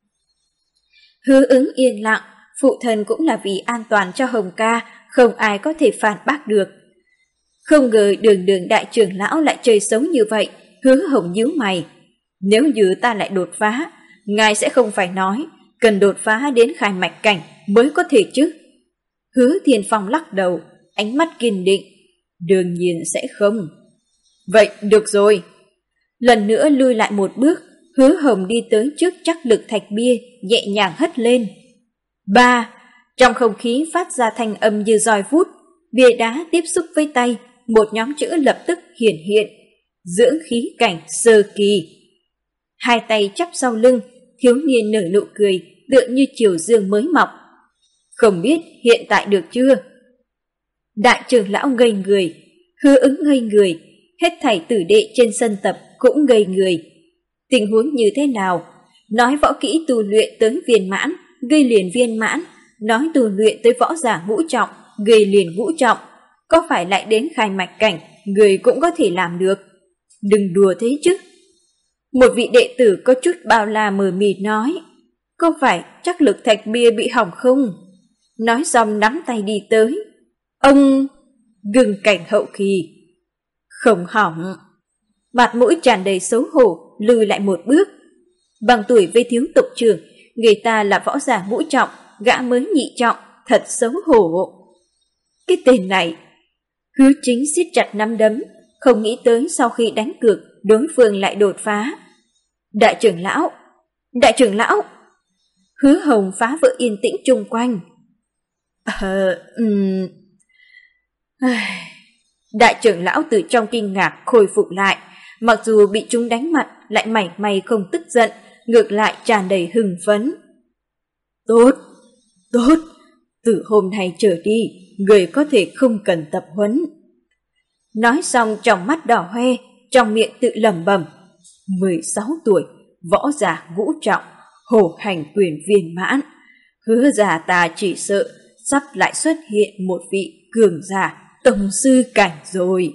Hứa Ứng yên lặng, phụ thân cũng là vì an toàn cho Hồng ca, không ai có thể phản bác được. Không ngờ đường đường đại trưởng lão lại chơi xấu như vậy. Hứa Hồng nhíu mày, nếu như ta lại đột phá, ngài sẽ không phải nói cần đột phá đến khai mạch cảnh mới có thể chứ? Hứa Thiên Phong lắc đầu, ánh mắt kiên định, đương nhiên sẽ không. Vậy được rồi. Lần nữa lui lại một bước, Hứa Hồng đi tới trước chắc lực thạch bia, nhẹ nhàng hất lên. Ba, trong không khí phát ra thanh âm như roi vút, bia đá tiếp xúc với tay, một nhóm chữ lập tức hiển hiện, dưỡng khí cảnh sơ kỳ. Hai tay chắp sau lưng, thiếu niên nở nụ cười, tựa như chiều dương mới mọc. Không biết hiện tại được chưa? Đại trưởng lão ngây người, Hứa Ứng ngây người, hết thảy tử đệ trên sân tập cũng ngây người. Tình huống như thế nào? Nói võ kỹ tu luyện tới viên mãn, gây liền viên mãn, nói tu luyện tới võ giả ngũ trọng, gây liền ngũ trọng, có phải lại đến khai mạch cảnh, người cũng có thể làm được. Đừng đùa thế chứ. Một vị đệ tử có chút bao la mờ mịt nói, có phải chắc lực thạch bia bị hỏng không? Nói xong nắm tay đi tới. Ông gừng cảnh hậu kỳ. Không hỏng. Mặt mũi tràn đầy xấu hổ, lùi lại một bước. Bằng tuổi với Thiếu tộc trưởng, người ta là võ giả ngũ trọng, gã mới nhị trọng, thật xấu hổ. Cái tên này. Hứa Chính siết chặt nắm đấm, không nghĩ tới sau khi đánh cược, đối phương lại đột phá. Đại trưởng lão, đại trưởng lão. Hứa Hồng phá vỡ yên tĩnh chung quanh. Ờ, um... Đại trưởng lão từ trong kinh ngạc khôi phục lại, mặc dù bị chúng đánh mặt lại mảy may không tức giận, ngược lại tràn đầy hưng phấn. Tốt, tốt, từ hôm nay trở đi, người có thể không cần tập huấn. Nói xong trong mắt đỏ hoe, trong miệng tự lẩm bẩm, mười sáu tuổi, võ giả ngũ trọng, hổ hành quyền viên mãn. Hứa già ta chỉ sợ sắp lại xuất hiện một vị cường giả tông sư cảnh rồi.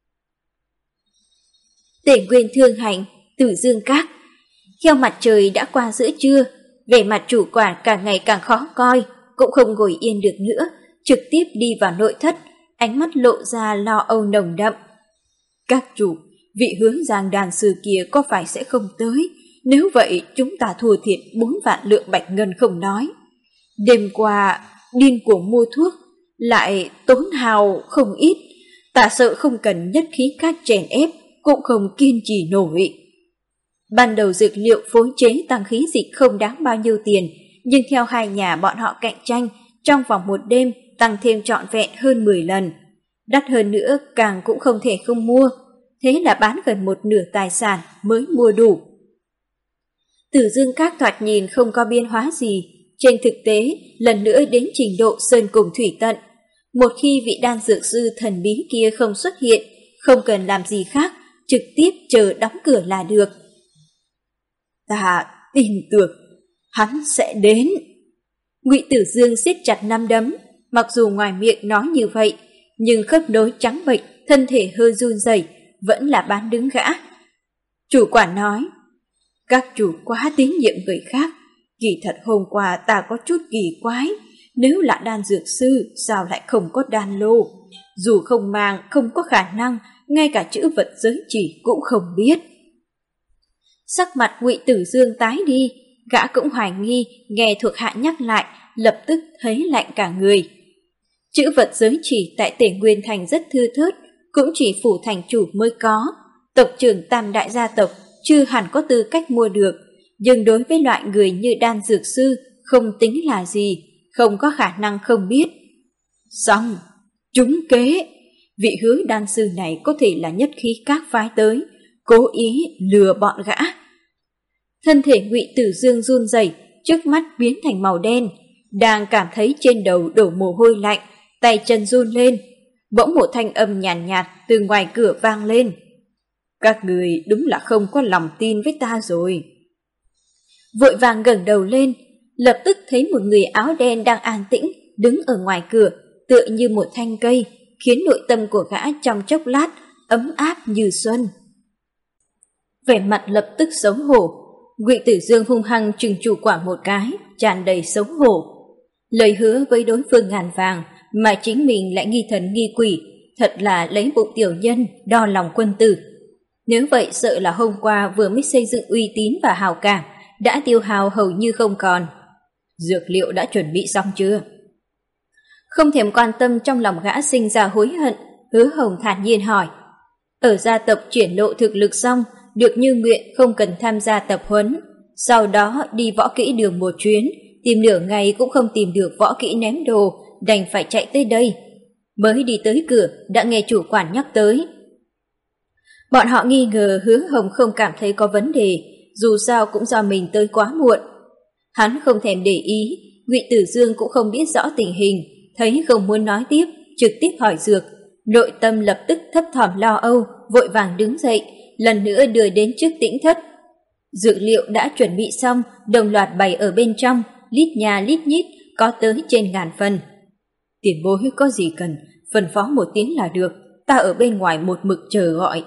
Tề Nguyên Thương Hành, Tử Dương Các. Theo mặt trời đã qua giữa trưa, vẻ mặt chủ quản càng ngày càng khó coi, cũng không ngồi yên được nữa, trực tiếp đi vào nội thất, ánh mắt lộ ra lo âu nồng đậm. Các chủ, vị Hướng Giang đàn sư kia có phải sẽ không tới, nếu vậy chúng ta thua thiệt bốn vạn lượng bạch ngân không nói. Đêm qua điên cuồng mua thuốc, lại tốn hao không ít, ta sợ không cần nhất khí các chèn ép cũng không kiên trì nổi. Ban đầu dược liệu phối chế tăng khí dịch không đáng bao nhiêu tiền, nhưng theo hai nhà bọn họ cạnh tranh, trong vòng một đêm tăng thêm trọn vẹn hơn mười lần. Đắt hơn nữa càng cũng không thể không mua, thế là bán gần một nửa tài sản mới mua đủ. Tử Dương Các thoạt nhìn không có biến hóa gì, trên thực tế lần nữa đến trình độ sơn cùng thủy tận. Một khi vị đan dược sư thần bí kia không xuất hiện, không cần làm gì khác, trực tiếp chờ đóng cửa là được. Ta tin tưởng hắn sẽ đến. Ngụy Tử Dương siết chặt nắm đấm, mặc dù ngoài miệng nói như vậy, nhưng khớp nối trắng bệch, thân thể hơi run rẩy, vẫn là bán đứng gã. Chủ quản nói, các chủ quá tín nhiệm người khác, kỳ thật hôm qua ta có chút kỳ quái, nếu là đan dược sư sao lại không có đan lô, dù không mang không có khả năng, ngay cả chữ vật giới chỉ cũng không biết. Sắc mặt Ngụy Tử Dương tái đi, gã cũng hoài nghi, nghe thuộc hạ nhắc lại, lập tức thấy lạnh cả người. Chữ vật giới chỉ tại Tề Nguyên Thành rất thưa thớt, cũng chỉ phủ thành chủ mới có, tộc trưởng tam đại gia tộc chưa hẳn có tư cách mua được, nhưng đối với loại người như đan dược sư không tính là gì, không có khả năng không biết. Xong, trúng kế, vị Hứa đan sư này có thể là nhất khí các phái tới, cố ý lừa bọn gã. Thân thể Ngụy Tử Dương run rẩy, trước mắt biến thành màu đen, đang cảm thấy trên đầu đổ mồ hôi lạnh, tay chân run lên. Bỗng một thanh âm nhàn nhạt, nhạt từ ngoài cửa vang lên. Các người đúng là không có lòng tin với ta rồi. Vội vàng ngẩng đầu lên, lập tức thấy một người áo đen đang an tĩnh đứng ở ngoài cửa, tựa như một thanh cây, khiến nội tâm của gã trong chốc lát ấm áp như xuân. Vẻ mặt lập tức xấu hổ, Ngụy Tử Dương hung hăng trừng chủ quản một cái, tràn đầy xấu hổ. Lời hứa với đối phương ngàn vàng mà chính mình lại nghi thần nghi quỷ, thật là lấy bụng tiểu nhân đo lòng quân tử. Nếu vậy sợ là hôm qua vừa mới xây dựng uy tín và hào cảm, đã tiêu hao hầu như không còn. Dược liệu đã chuẩn bị xong chưa? Không thèm quan tâm trong lòng gã sinh ra hối hận, Hứa Hồng thản nhiên hỏi. Ở gia tộc triển lộ thực lực xong, được như nguyện không cần tham gia tập huấn, sau đó đi võ kỹ đường một chuyến, tìm nửa ngày cũng không tìm được võ kỹ ném đồ, đành phải chạy tới đây. Mới đi tới cửa đã nghe chủ quản nhắc tới. Bọn họ nghi ngờ Hứa Hồng không cảm thấy có vấn đề, dù sao cũng do mình tới quá muộn. Hắn không thèm để ý, Ngụy Tử Dương cũng không biết rõ tình hình, thấy không muốn nói tiếp, trực tiếp hỏi dược. Nội tâm lập tức thấp thỏm lo âu, vội vàng đứng dậy, lần nữa đưa đến trước Tĩnh Thất. Dược liệu đã chuẩn bị xong, đồng loạt bày ở bên trong, lít nhà lít nhít, có tới trên ngàn phần. Tiền bối có gì cần, phân phó một tiếng là được, ta ở bên ngoài một mực chờ gọi.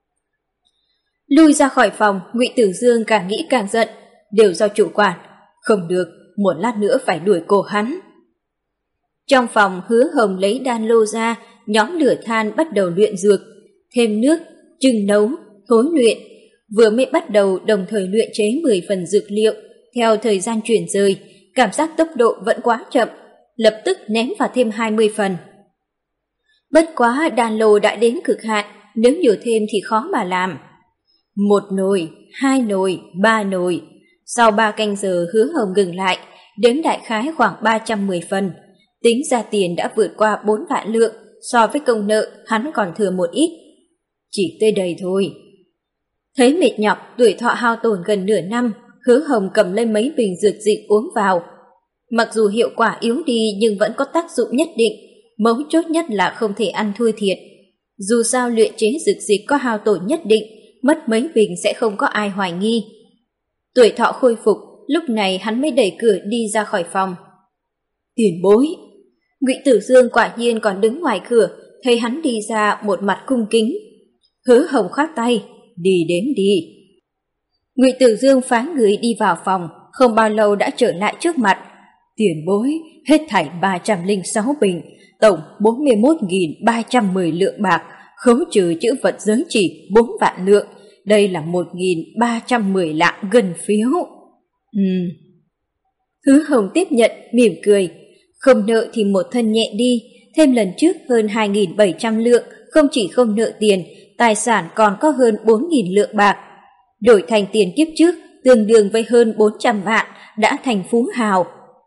Lui ra khỏi phòng, Ngụy Tử Dương càng nghĩ càng giận, đều do chủ quản, không được, một lát nữa phải đuổi cổ hắn. Trong phòng, Hứa Hồng lấy đan lô ra, nhóm lửa than bắt đầu luyện dược, thêm nước, chưng nấu, thối luyện. Vừa mới bắt đầu đồng thời luyện chế mười phần dược liệu, theo thời gian chuyển rời, cảm giác tốc độ vẫn quá chậm, lập tức ném vào thêm hai mươi phần. Bất quá đan lô đã đến cực hạn, nếu nhiều thêm thì khó mà làm. Một nồi, hai nồi, ba nồi. Sau ba canh giờ Hứa Hồng ngừng lại, đếm đại khái khoảng ba trăm mười phần. Tính ra tiền đã vượt qua bốn vạn lượng, so với công nợ hắn còn thừa một ít. Chỉ tới đây thôi. Thấy mệt nhọc, tuổi thọ hao tổn gần nửa năm, Hứa Hồng cầm lên mấy bình dược dịch uống vào. Mặc dù hiệu quả yếu đi nhưng vẫn có tác dụng nhất định, mấu chốt nhất là không thể ăn thua thiệt. Dù sao luyện chế dược dịch có hao tổn nhất định, mất mấy bình sẽ không có ai hoài nghi. Tuổi thọ khôi phục, lúc này hắn mới đẩy cửa đi ra khỏi phòng. Tiền bối! Ngụy Tử Dương quả nhiên còn đứng ngoài cửa, thấy hắn đi ra một mặt cung kính. Hứa Hồng khoát tay, đi đến đi. Ngụy Tử Dương phái người đi vào phòng, không bao lâu đã trở lại trước mặt. Tiền bối, hết thảy ba trăm lẻ sáu bình, tổng bốn mươi mốt nghìn ba trăm mười lượng bạc, khấu trừ chữ vật giới chỉ bốn vạn lượng, đây là một nghìn ba trăm mười lạng ngân phiếu. Ừm. Hứa Hồng tiếp nhận, mỉm cười. Không nợ thì một thân nhẹ đi, thêm lần trước hơn hai nghìn bảy trăm lượng, không chỉ không nợ tiền, tài sản còn có hơn bốn nghìn lượng bạc. Đổi thành tiền kiếp trước, tương đương với hơn bốn trăm vạn, đã thành phú hào.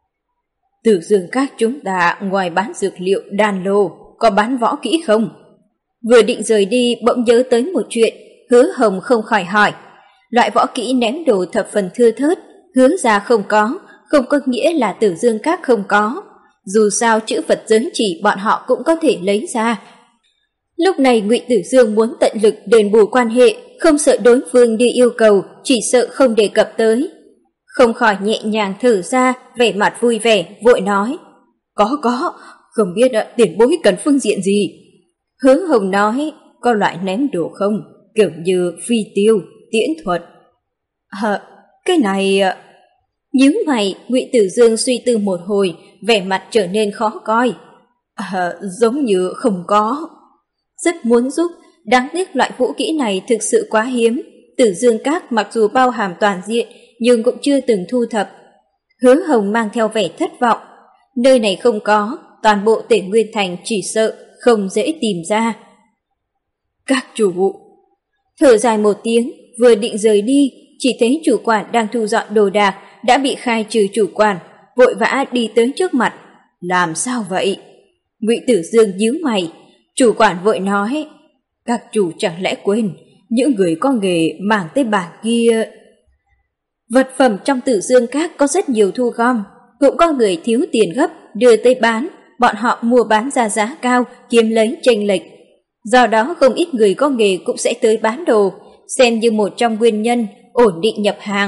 Tử Dương Các chúng ta ngoài bán dược liệu đan lô, có bán võ kỹ không? Vừa định rời đi bỗng nhớ tới một chuyện, Hứa Hồng không khỏi hỏi. Loại võ kỹ ném đồ thập phần thưa thớt, Hứa ra không có, không có nghĩa là Tử Dương Các không có. Dù sao chữ Phật giới chỉ bọn họ cũng có thể lấy ra. Lúc này Ngụy Tử Dương muốn tận lực đền bù quan hệ, không sợ đối phương đi yêu cầu, chỉ sợ không đề cập tới. Không khỏi nhẹ nhàng thở ra, vẻ mặt vui vẻ, vội nói. Có có, không biết tiền bối cần phương diện gì. Hứa Hồng nói, có loại ném đồ không, kiểu như phi tiêu, tiễn thuật. Hờ, cái này... Nhíu mày, Ngụy Tử Dương suy tư một hồi, vẻ mặt trở nên khó coi. À, giống như không có. Rất muốn giúp, đáng tiếc loại vũ kỹ này thực sự quá hiếm. Tử Dương Các mặc dù bao hàm toàn diện, nhưng cũng chưa từng thu thập. Hứa Hồng mang theo vẻ thất vọng. Nơi này không có, toàn bộ Tể Nguyên Thành chỉ sợ không dễ tìm ra. Các chủ vụ thở dài một tiếng, vừa định rời đi, chỉ thấy chủ quản đang thu dọn đồ đạc, đã bị khai trừ chủ quản, vội vã đi tới trước mặt. Làm sao vậy? Ngụy Tử Dương nhíu mày. Chủ quản vội nói, các chủ chẳng lẽ quên, những người có nghề mảng tới bảng kia. Vật phẩm trong Tử Dương Các có rất nhiều thu gom, cũng có người thiếu tiền gấp đưa tới bán, bọn họ mua bán ra giá cao, kiếm lấy chênh lệch. Do đó không ít người có nghề cũng sẽ tới bán đồ, xem như một trong nguyên nhân ổn định nhập hàng.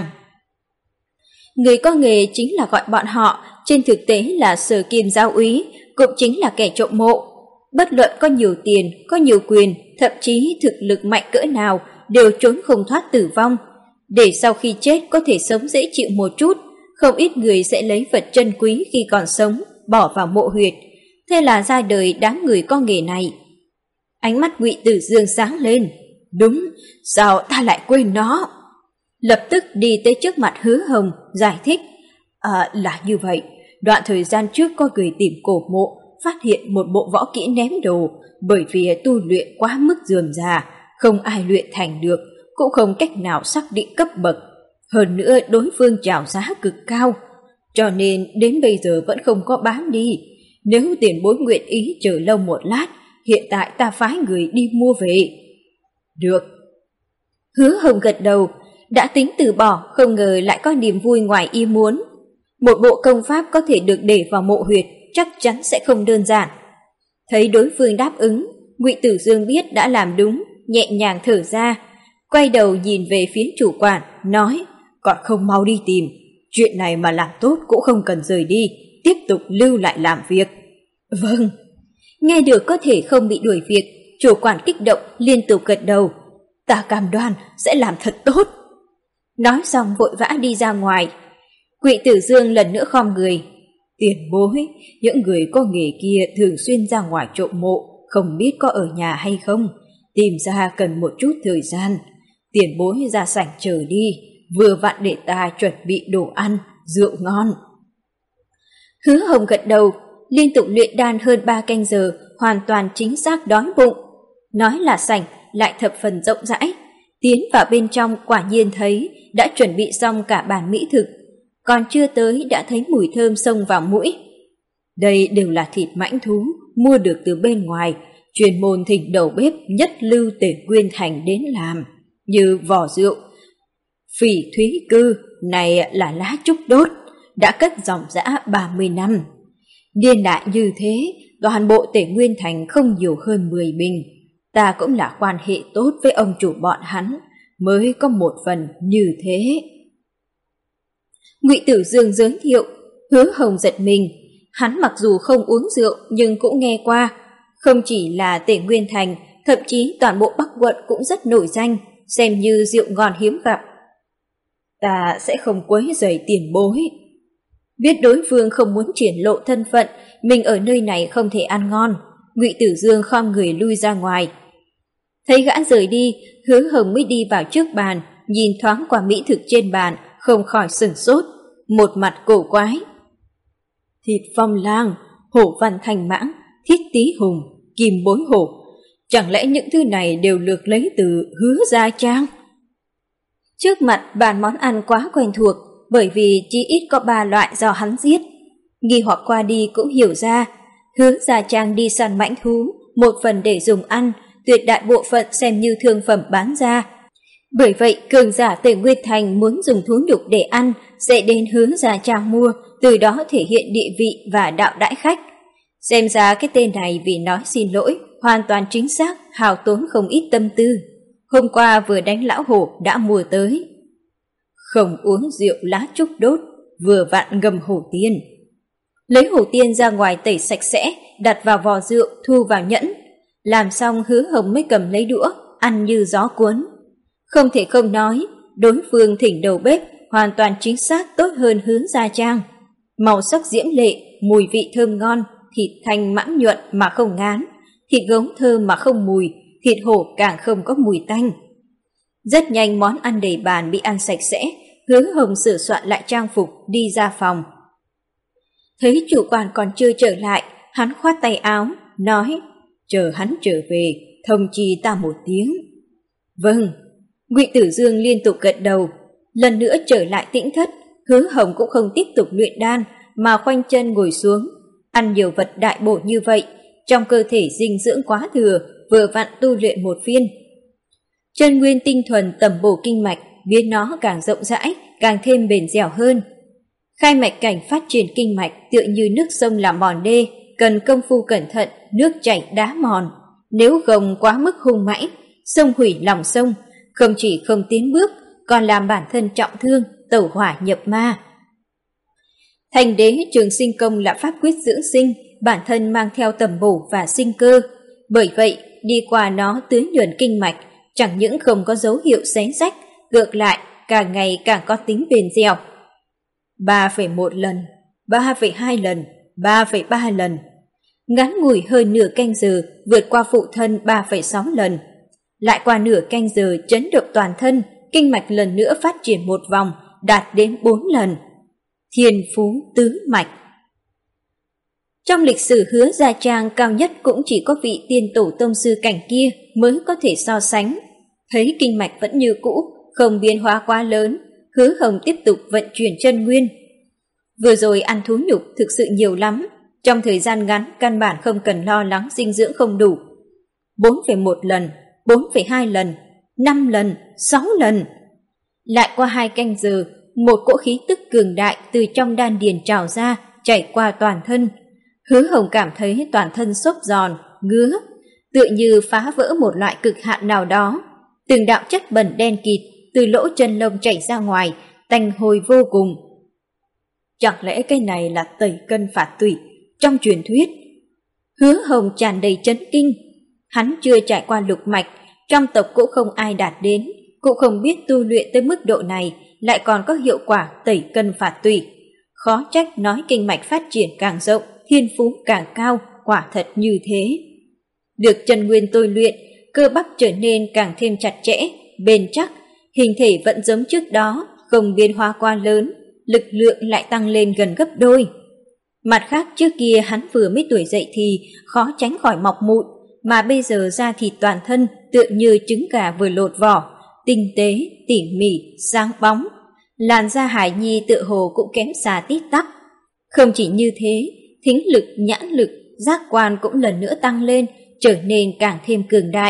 Người có nghề chính là gọi bọn họ, trên thực tế là Sở Kim giáo úy, cũng chính là kẻ trộm mộ. Bất luận có nhiều tiền, có nhiều quyền, thậm chí thực lực mạnh cỡ nào, đều trốn không thoát tử vong. Để sau khi chết có thể sống dễ chịu một chút, không ít người sẽ lấy vật chân quý khi còn sống, bỏ vào mộ huyệt. Thế là ra đời đám người có nghề này. Ánh mắt Ngụy Tử Dương sáng lên. Đúng, sao ta lại quên nó? Lập tức đi tới trước mặt Hứa Hồng, giải thích. À, là như vậy, đoạn thời gian trước có người tìm cổ mộ, phát hiện một bộ võ kỹ ném đồ, bởi vì tu luyện quá mức rườm rà, không ai luyện thành được, cũng không cách nào xác định cấp bậc. Hơn nữa đối phương chào giá cực cao, cho nên đến bây giờ vẫn không có bán đi. Nếu tiền bối nguyện ý chờ lâu một lát, hiện tại ta phái người đi mua về. Được. Hứa Hồng gật đầu, đã tính từ bỏ, không ngờ lại có niềm vui ngoài ý muốn. Một bộ công pháp có thể được để vào mộ huyệt, chắc chắn sẽ không đơn giản. Thấy đối phương đáp ứng, Ngụy Tử Dương biết đã làm đúng, nhẹ nhàng thở ra, quay đầu nhìn về phía chủ quản, nói, còn không mau đi tìm, chuyện này mà làm tốt cũng không cần rời đi, tiếp tục lưu lại làm việc. Vâng. Nghe được có thể không bị đuổi việc, chủ quản kích động liên tục gật đầu. Ta cam đoan sẽ làm thật tốt. Nói xong vội vã đi ra ngoài. Ngụy Tử Dương lần nữa khom người. Tiền bối, những người có nghề kia thường xuyên ra ngoài trộm mộ, không biết có ở nhà hay không, tìm ra cần một chút thời gian. Tiền bối ra sảnh chờ đi, vừa vặn để ta chuẩn bị đồ ăn, rượu ngon. Hứa Hồng gật đầu, liên tục luyện đan hơn ba canh giờ, hoàn toàn chính xác đói bụng. Nói là sảnh, lại thập phần rộng rãi. Tiến vào bên trong quả nhiên thấy đã chuẩn bị xong cả bàn mỹ thực, còn chưa tới đã thấy mùi thơm xông vào mũi. Đây đều là thịt mãnh thú mua được từ bên ngoài, chuyên môn thỉnh đầu bếp nhất lưu Tể Nguyên Thành đến làm, như vỏ rượu Phỉ Thúy Cư, này là lá trúc đốt, đã cất dòng dã ba mươi năm. Niên đại như thế, toàn bộ Tể Nguyên Thành không nhiều hơn mười bình. Ta cũng là quan hệ tốt với ông chủ bọn hắn, mới có một phần như thế. Ngụy Tử Dương giới thiệu, Hứa Hồng giật mình. Hắn mặc dù không uống rượu nhưng cũng nghe qua. Không chỉ là Tể Nguyên Thành, thậm chí toàn bộ Bắc quận cũng rất nổi danh, xem như rượu ngon hiếm gặp. Ta sẽ không quấy rầy tiền bối. Biết đối phương không muốn triển lộ thân phận, mình ở nơi này không thể ăn ngon, Ngụy Tử Dương khom người lui ra ngoài. Thấy gã rời đi, Hứa Hồng mới đi vào trước bàn, nhìn thoáng qua mỹ thực trên bàn, không khỏi sửng sốt, một mặt cổ quái. Thịt phong lang, hổ văn thành mãng, thiết tý hùng, kim bối hổ, chẳng lẽ những thứ này đều được lấy từ Hứa Gia Trang? Trước mặt bàn món ăn quá quen thuộc, bởi vì chỉ ít có ba loại do hắn giết. Nghi hoặc qua đi cũng hiểu ra, Hứa Gia Trang đi săn mãnh thú, một phần để dùng ăn, tuyệt đại bộ phận xem như thương phẩm bán ra. Bởi vậy, cường giả Tề Nguyên Thành muốn dùng thú nhục để ăn sẽ đến Hứa Gia Trang mua, từ đó thể hiện địa vị và đạo đãi khách. Xem ra cái tên này vì nói xin lỗi, hoàn toàn chính xác, hào tốn không ít tâm tư. Hôm qua vừa đánh lão hổ đã mua tới. Không uống rượu lá trúc đốt, vừa vặn ngâm hổ tiên. Lấy hổ tiên ra ngoài tẩy sạch sẽ, đặt vào vò rượu, thu vào nhẫn. Làm xong Hứa Hồng mới cầm lấy đũa, ăn như gió cuốn. Không thể không nói, đối phương thỉnh đầu bếp hoàn toàn chính xác tốt hơn Hứa Gia Trang. Màu sắc diễm lệ, mùi vị thơm ngon, thịt thanh mãng nhuận mà không ngán, thịt gấu thơm mà không mùi, thịt hổ càng không có mùi tanh. Rất nhanh món ăn đầy bàn bị ăn sạch sẽ, Hứa Hồng sửa soạn lại trang phục đi ra phòng. Thấy chủ quản còn chưa trở lại, hắn khoát tay áo, nói, chờ hắn trở về, thông chi ta một tiếng. Vâng. Ngụy Tử Dương liên tục gật đầu. Lần nữa trở lại tĩnh thất, Hứa Hồng cũng không tiếp tục luyện đan, mà khoanh chân ngồi xuống. Ăn nhiều vật đại bổ như vậy, trong cơ thể dinh dưỡng quá thừa, vừa vặn tu luyện một phiên. Chân nguyên tinh thuần tầm bổ kinh mạch, biến nó càng rộng rãi, càng thêm bền dẻo hơn. Khai mạch cảnh phát triển kinh mạch tựa như nước sông làm mòn đê, cần công phu cẩn thận, nước chảy đá mòn. Nếu không quá mức hung mãnh, sông hủy lòng sông, không chỉ không tiến bước, còn làm bản thân trọng thương, tẩu hỏa nhập ma. Thành đế trường sinh công là pháp quyết dưỡng sinh, bản thân mang theo tầm bổ và sinh cơ. Bởi vậy, đi qua nó tưới nhuần kinh mạch, chẳng những không có dấu hiệu xé rách, ngược lại, càng ngày càng có tính bền dẻo. ba phẩy một lần, ba phẩy hai lần, ba phẩy ba lần. Ngắn ngủi hơn nửa canh giờ, vượt qua phụ thân ba phẩy sáu lần. Lại qua nửa canh giờ chấn động toàn thân, kinh mạch lần nữa phát triển một vòng, đạt đến bốn lần. Thiên phú tứ mạch. Trong lịch sử Hứa Gia Trang, cao nhất cũng chỉ có vị tiên tổ tông sư cảnh kia mới có thể so sánh. Thấy kinh mạch vẫn như cũ, không biến hóa quá lớn, Hứa Hồng tiếp tục vận chuyển chân nguyên. Vừa rồi ăn thú nhục thực sự nhiều lắm, trong thời gian ngắn căn bản không cần lo lắng dinh dưỡng không đủ. bốn phẩy một lần, bốn phẩy hai lần, năm lần, sáu lần. Lại qua hai canh giờ, một cỗ khí tức cường đại từ trong đan điền trào ra, chảy qua toàn thân. Hứa Hồng cảm thấy toàn thân xốp giòn, ngứa, tựa như phá vỡ một loại cực hạn nào đó. Từng đạo chất bẩn đen kịt từ lỗ chân lông chảy ra ngoài, tanh hôi vô cùng. Chẳng lẽ cái này là tẩy cân phạt tủy trong truyền thuyết? Hứa Hồng tràn đầy chấn kinh. Hắn chưa trải qua lục mạch, trong tộc cũng không ai đạt đến, cũng không biết tu luyện tới mức độ này lại còn có hiệu quả tẩy cân phạt tủy. Khó trách nói kinh mạch phát triển càng rộng, thiên phú càng cao, quả thật như thế. Được chân nguyên tôi luyện, cơ bắp trở nên càng thêm chặt chẽ, bền chắc, hình thể vẫn giống trước đó, không biến hóa quá lớn, lực lượng lại tăng lên gần gấp đôi. Mặt khác trước kia hắn vừa mới tuổi dậy thì khó tránh khỏi mọc mụn, mà bây giờ da thịt toàn thân tựa như trứng gà vừa lột vỏ, tinh tế, tỉ mỉ, sáng bóng. Làn da Hải Nhi tựa hồ cũng kém xa tít tắp. Không chỉ như thế, thính lực, nhãn lực, giác quan cũng lần nữa tăng lên, trở nên càng thêm cường đại.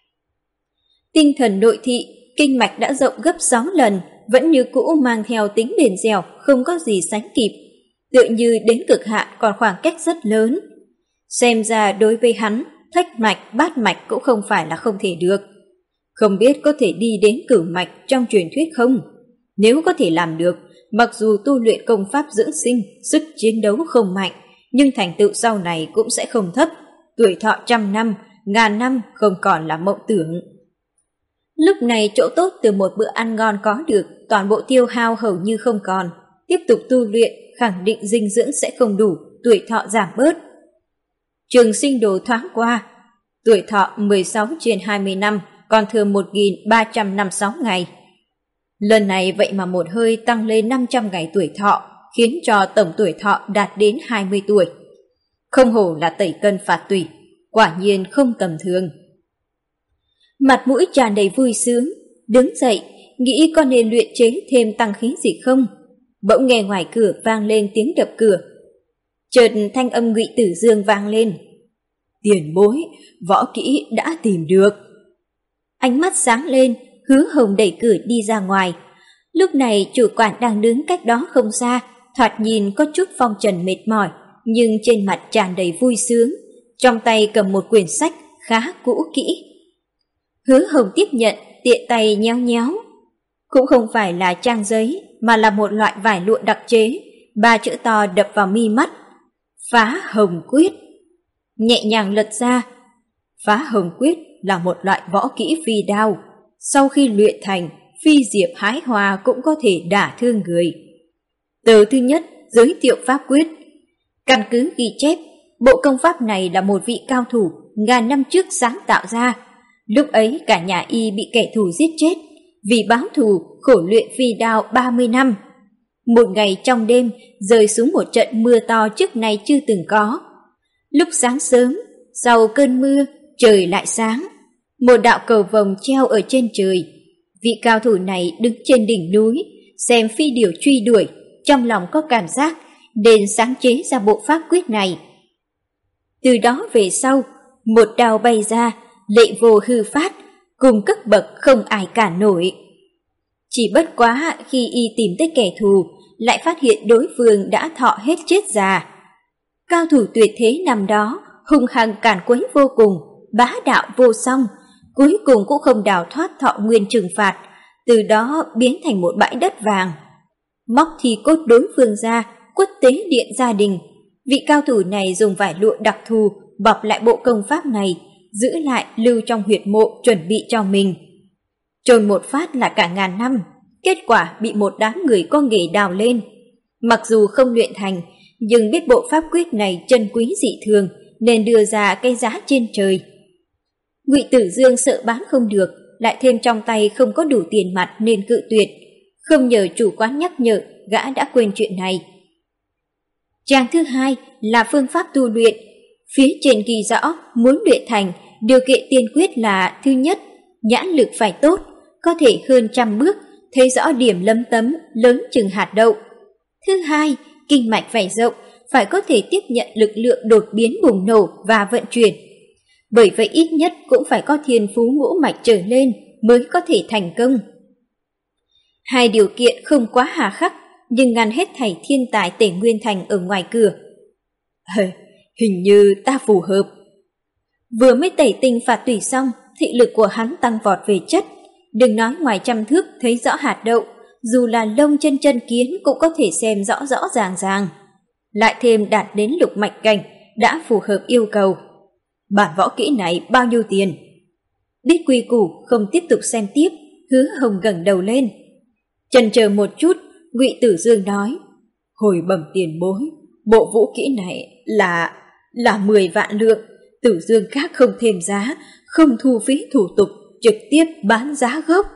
Tinh thần nội thị, kinh mạch đã rộng gấp sáu lần, vẫn như cũ mang theo tính bền dẻo, không có gì sánh kịp. Tựa như đến cực hạn còn khoảng cách rất lớn. Xem ra đối với hắn, thất mạch, bát mạch cũng không phải là không thể được. Không biết có thể đi đến cửu mạch trong truyền thuyết không? Nếu có thể làm được, mặc dù tu luyện công pháp dưỡng sinh, sức chiến đấu không mạnh, nhưng thành tựu sau này cũng sẽ không thấp. Tuổi thọ trăm năm, ngàn năm không còn là mộng tưởng. Lúc này chỗ tốt từ một bữa ăn ngon có được, toàn bộ tiêu hao hầu như không còn. Tiếp tục tu luyện, khẳng định dinh dưỡng sẽ không đủ, tuổi thọ giảm bớt. Trường Sinh Đồ thoáng qua. tuổi thọ mười sáu trên hai mươi năm, còn thừa một nghìn ba trăm năm mươi sáu ngày. Lần này vậy mà một hơi tăng lên năm trăm ngày tuổi thọ, khiến cho tổng tuổi thọ đạt đến hai mươi tuổi. Không hổ là tẩy cân phạt tủy, quả nhiên không tầm thường. Mặt mũi tràn đầy vui sướng, đứng dậy, nghĩ có nên luyện chế thêm tăng khí gì không? Bỗng nghe ngoài cửa vang lên tiếng đập cửa. Chợt thanh âm Ngụy Tử Dương vang lên. Tiền bối, võ kỹ đã tìm được. Ánh mắt sáng lên, Hứa Hồng đẩy cửa đi ra ngoài. Lúc này chủ quản đang đứng cách đó không xa, thoạt nhìn có chút phong trần mệt mỏi, nhưng trên mặt tràn đầy vui sướng, trong tay cầm một quyển sách khá cũ kỹ. Hứa Hồng tiếp nhận, tiện tay nhéo nhéo. Cũng không phải là trang giấy, mà là một loại vải lụa đặc chế, ba chữ to đập vào mi mắt. Phá Hồng Quyết. Nhẹ nhàng lật ra. Phá Hồng Quyết là một loại võ kỹ phi đao. Sau khi luyện thành, phi diệp hái hoa cũng có thể đả thương người. Tờ thứ nhất giới thiệu pháp quyết. Căn cứ ghi chép, bộ công pháp này là một vị cao thủ ngàn năm trước sáng tạo ra. Lúc ấy cả nhà y bị kẻ thù giết chết, vì báo thù khổ luyện phi đao ba mươi năm. Một ngày trong đêm rơi xuống một trận mưa to trước nay chưa từng có. Lúc sáng sớm, sau cơn mưa, trời lại sáng. Một đạo cầu vồng treo ở trên trời. Vị cao thủ này đứng trên đỉnh núi, xem phi điểu truy đuổi, trong lòng có cảm giác nên sáng chế ra bộ pháp quyết này. Từ đó về sau, một đao bay ra, lệ vô hư phát, cùng cấp bậc không ai cản nổi. Chỉ bất quá khi y tìm tới kẻ thù, lại phát hiện đối phương đã thọ hết chết già. Cao thủ tuyệt thế năm đó, hung hăng càn quấy vô cùng, bá đạo vô song, cuối cùng cũng không đào thoát thọ nguyên trừng phạt, từ đó biến thành một bãi đất vàng. Móc thi cốt đối phương ra, quất tế điện gia đình. Vị cao thủ này dùng vải lụa đặc thù bọc lại bộ công pháp này, giữ lại lưu trong huyệt mộ chuẩn bị cho mình. Chôn một phát là cả ngàn năm, kết quả bị một đám người có nghề đào lên. Mặc dù không luyện thành, nhưng biết bộ pháp quyết này chân quý dị thường, nên đưa ra cái giá trên trời. Ngụy Tử Dương sợ bán không được, lại thêm trong tay không có đủ tiền mặt nên cự tuyệt. Không nhờ chủ quán nhắc nhở, gã đã quên chuyện này. Trang thứ hai là phương pháp tu luyện. Phía trên ghi rõ muốn luyện thành, điều kiện tiên quyết là: thứ nhất, nhãn lực phải tốt, có thể hơn trăm bước, thấy rõ điểm lấm tấm lớn chừng hạt đậu. Thứ hai, kinh mạch phải rộng, phải có thể tiếp nhận lực lượng đột biến bùng nổ và vận chuyển. Bởi vậy ít nhất cũng phải có thiên phú ngũ mạch trở lên mới có thể thành công. Hai điều kiện không quá hà khắc, nhưng ngăn hết thảy thiên tài Tể Nguyên Thành ở ngoài cửa. Hề, hình như ta phù hợp. Vừa mới tẩy tinh phạt tủy xong, thị lực của hắn tăng vọt về chất. Đừng nói ngoài trăm thước thấy rõ hạt đậu, dù là lông chân chân kiến cũng có thể xem rõ rõ ràng ràng. Lại thêm đạt đến lục mạch cảnh, đã phù hợp yêu cầu. Bản võ kỹ này bao nhiêu tiền? Biết quy củ không tiếp tục xem tiếp, Hứa Hồng ngẩng đầu lên. Chần chờ một chút, Ngụy Tử Dương nói: hồi bẩm tiền bối, bộ vũ kỹ này là là mười vạn lượng. Tử Dương khác không thêm giá, không thu phí thủ tục, trực tiếp bán giá gốc.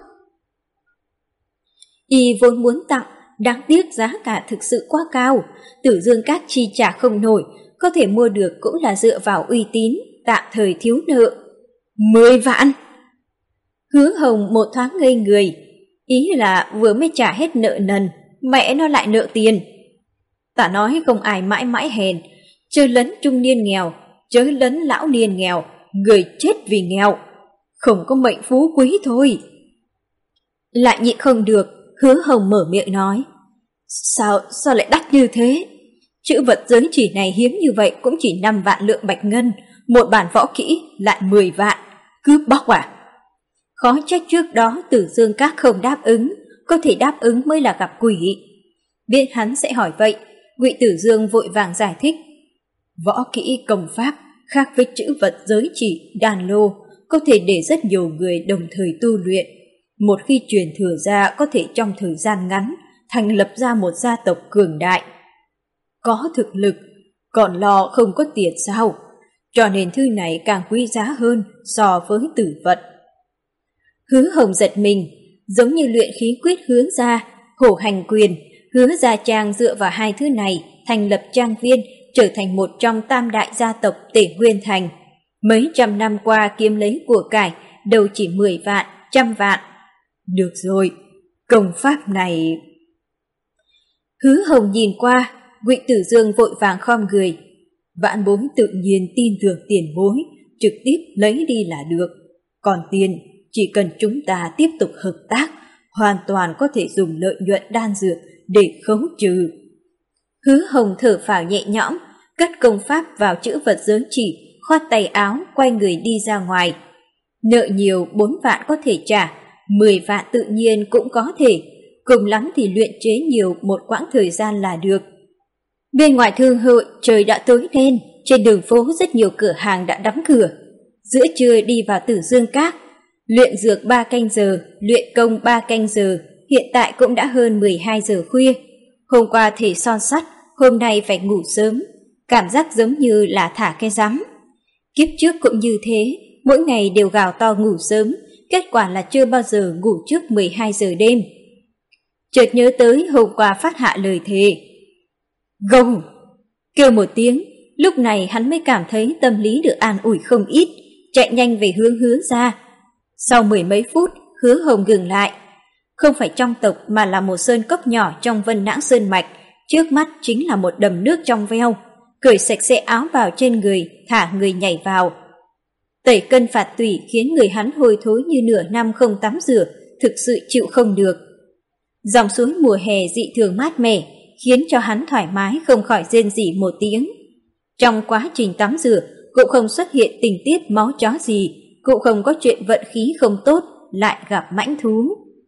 Y vốn muốn tặng, đáng tiếc giá cả thực sự quá cao, Tử Dương các chi trả không nổi, có thể mua được cũng là dựa vào uy tín, tạm thời thiếu nợ. Mười vạn! Hứa Hồng một thoáng ngây người, ý là vừa mới trả hết nợ nần, mẹ nó lại nợ tiền. Ta nói không ai mãi mãi hèn, chớ lấn trung niên nghèo, chớ lấn lão niên nghèo, người chết vì nghèo, không có mệnh phú quý thôi. Lại nhịn không được, Hứa Hồng mở miệng nói: Sao, sao lại đắt như thế? Chữ vật giới chỉ này hiếm như vậy cũng chỉ năm vạn lượng bạch ngân, một bản võ kỹ lại mười vạn, cướp bóc à? Khó trách trước đó Tử Dương các không đáp ứng, có thể đáp ứng mới là gặp quỷ. Biết hắn sẽ hỏi vậy, Ngụy Tử Dương vội vàng giải thích: võ kỹ công pháp khác với chữ vật giới chỉ đàn lô, có thể để rất nhiều người đồng thời tu luyện. Một khi truyền thừa ra, có thể trong thời gian ngắn thành lập ra một gia tộc cường đại. Có thực lực, còn lo không có tiền sao? cho nên thứ này càng quý giá hơn so với tử vật. Hứa Hồng giật mình, giống như luyện khí quyết hướng ra, hổ hành quyền, Hứa Gia Trang dựa vào hai thứ này thành lập trang viên, trở thành một trong tam đại gia tộc Tể Nguyên Thành. Mấy trăm năm qua kiếm lấy của cải, đâu chỉ mười vạn, trăm vạn. Được rồi, công pháp này... Hứa Hồng nhìn qua, Ngụy Tử Dương vội vàng khom người. Vãn bối tự nhiên tin tưởng tiền bối, trực tiếp lấy đi là được. Còn tiền, chỉ cần chúng ta tiếp tục hợp tác, hoàn toàn có thể dùng lợi nhuận đan dược để khấu trừ. Hứa Hồng thở phào nhẹ nhõm, cất công pháp vào chữ vật giới chỉ, khoát tay áo, quay người đi ra ngoài. Nợ nhiều bốn vạn có thể trả, mười vạn tự nhiên cũng có thể, cùng lắm thì luyện chế nhiều một quãng thời gian là được. Bên ngoài thương hội trời đã tối lên, trên đường phố rất nhiều cửa hàng đã đóng cửa. Giữa trưa đi vào Tử Dương Các, luyện dược ba canh giờ, luyện công ba canh giờ, hiện tại cũng đã hơn mười hai giờ khuya. Hôm qua thể son sắt, hôm nay phải ngủ sớm, cảm giác giống như là thả cái rắm. Kiếp trước cũng như thế, mỗi ngày đều gào to ngủ sớm, kết quả là chưa bao giờ ngủ trước mười hai giờ đêm. Chợt nhớ tới hôm qua phát hạ lời thề. Gâu! Kêu một tiếng, lúc này hắn mới cảm thấy tâm lý được an ủi không ít, chạy nhanh về hướng Hứa ra. Sau mười mấy phút, Hứa Hồng dừng lại. Không phải trong tộc mà là một sơn cốc nhỏ trong Vân Nãng Sơn Mạch, trước mắt chính là một đầm nước trong veo. Cởi sạch sẽ áo bào trên người, thả người nhảy vào. Tẩy cân phạt tủy khiến người hắn hôi thối như nửa năm không tắm rửa, thực sự chịu không được. Dòng suối mùa hè dị thường mát mẻ, khiến cho hắn thoải mái không khỏi rên rỉ một tiếng. Trong quá trình tắm rửa cũng không xuất hiện tình tiết máu chó gì, cũng không có chuyện vận khí không tốt lại gặp mãnh thú.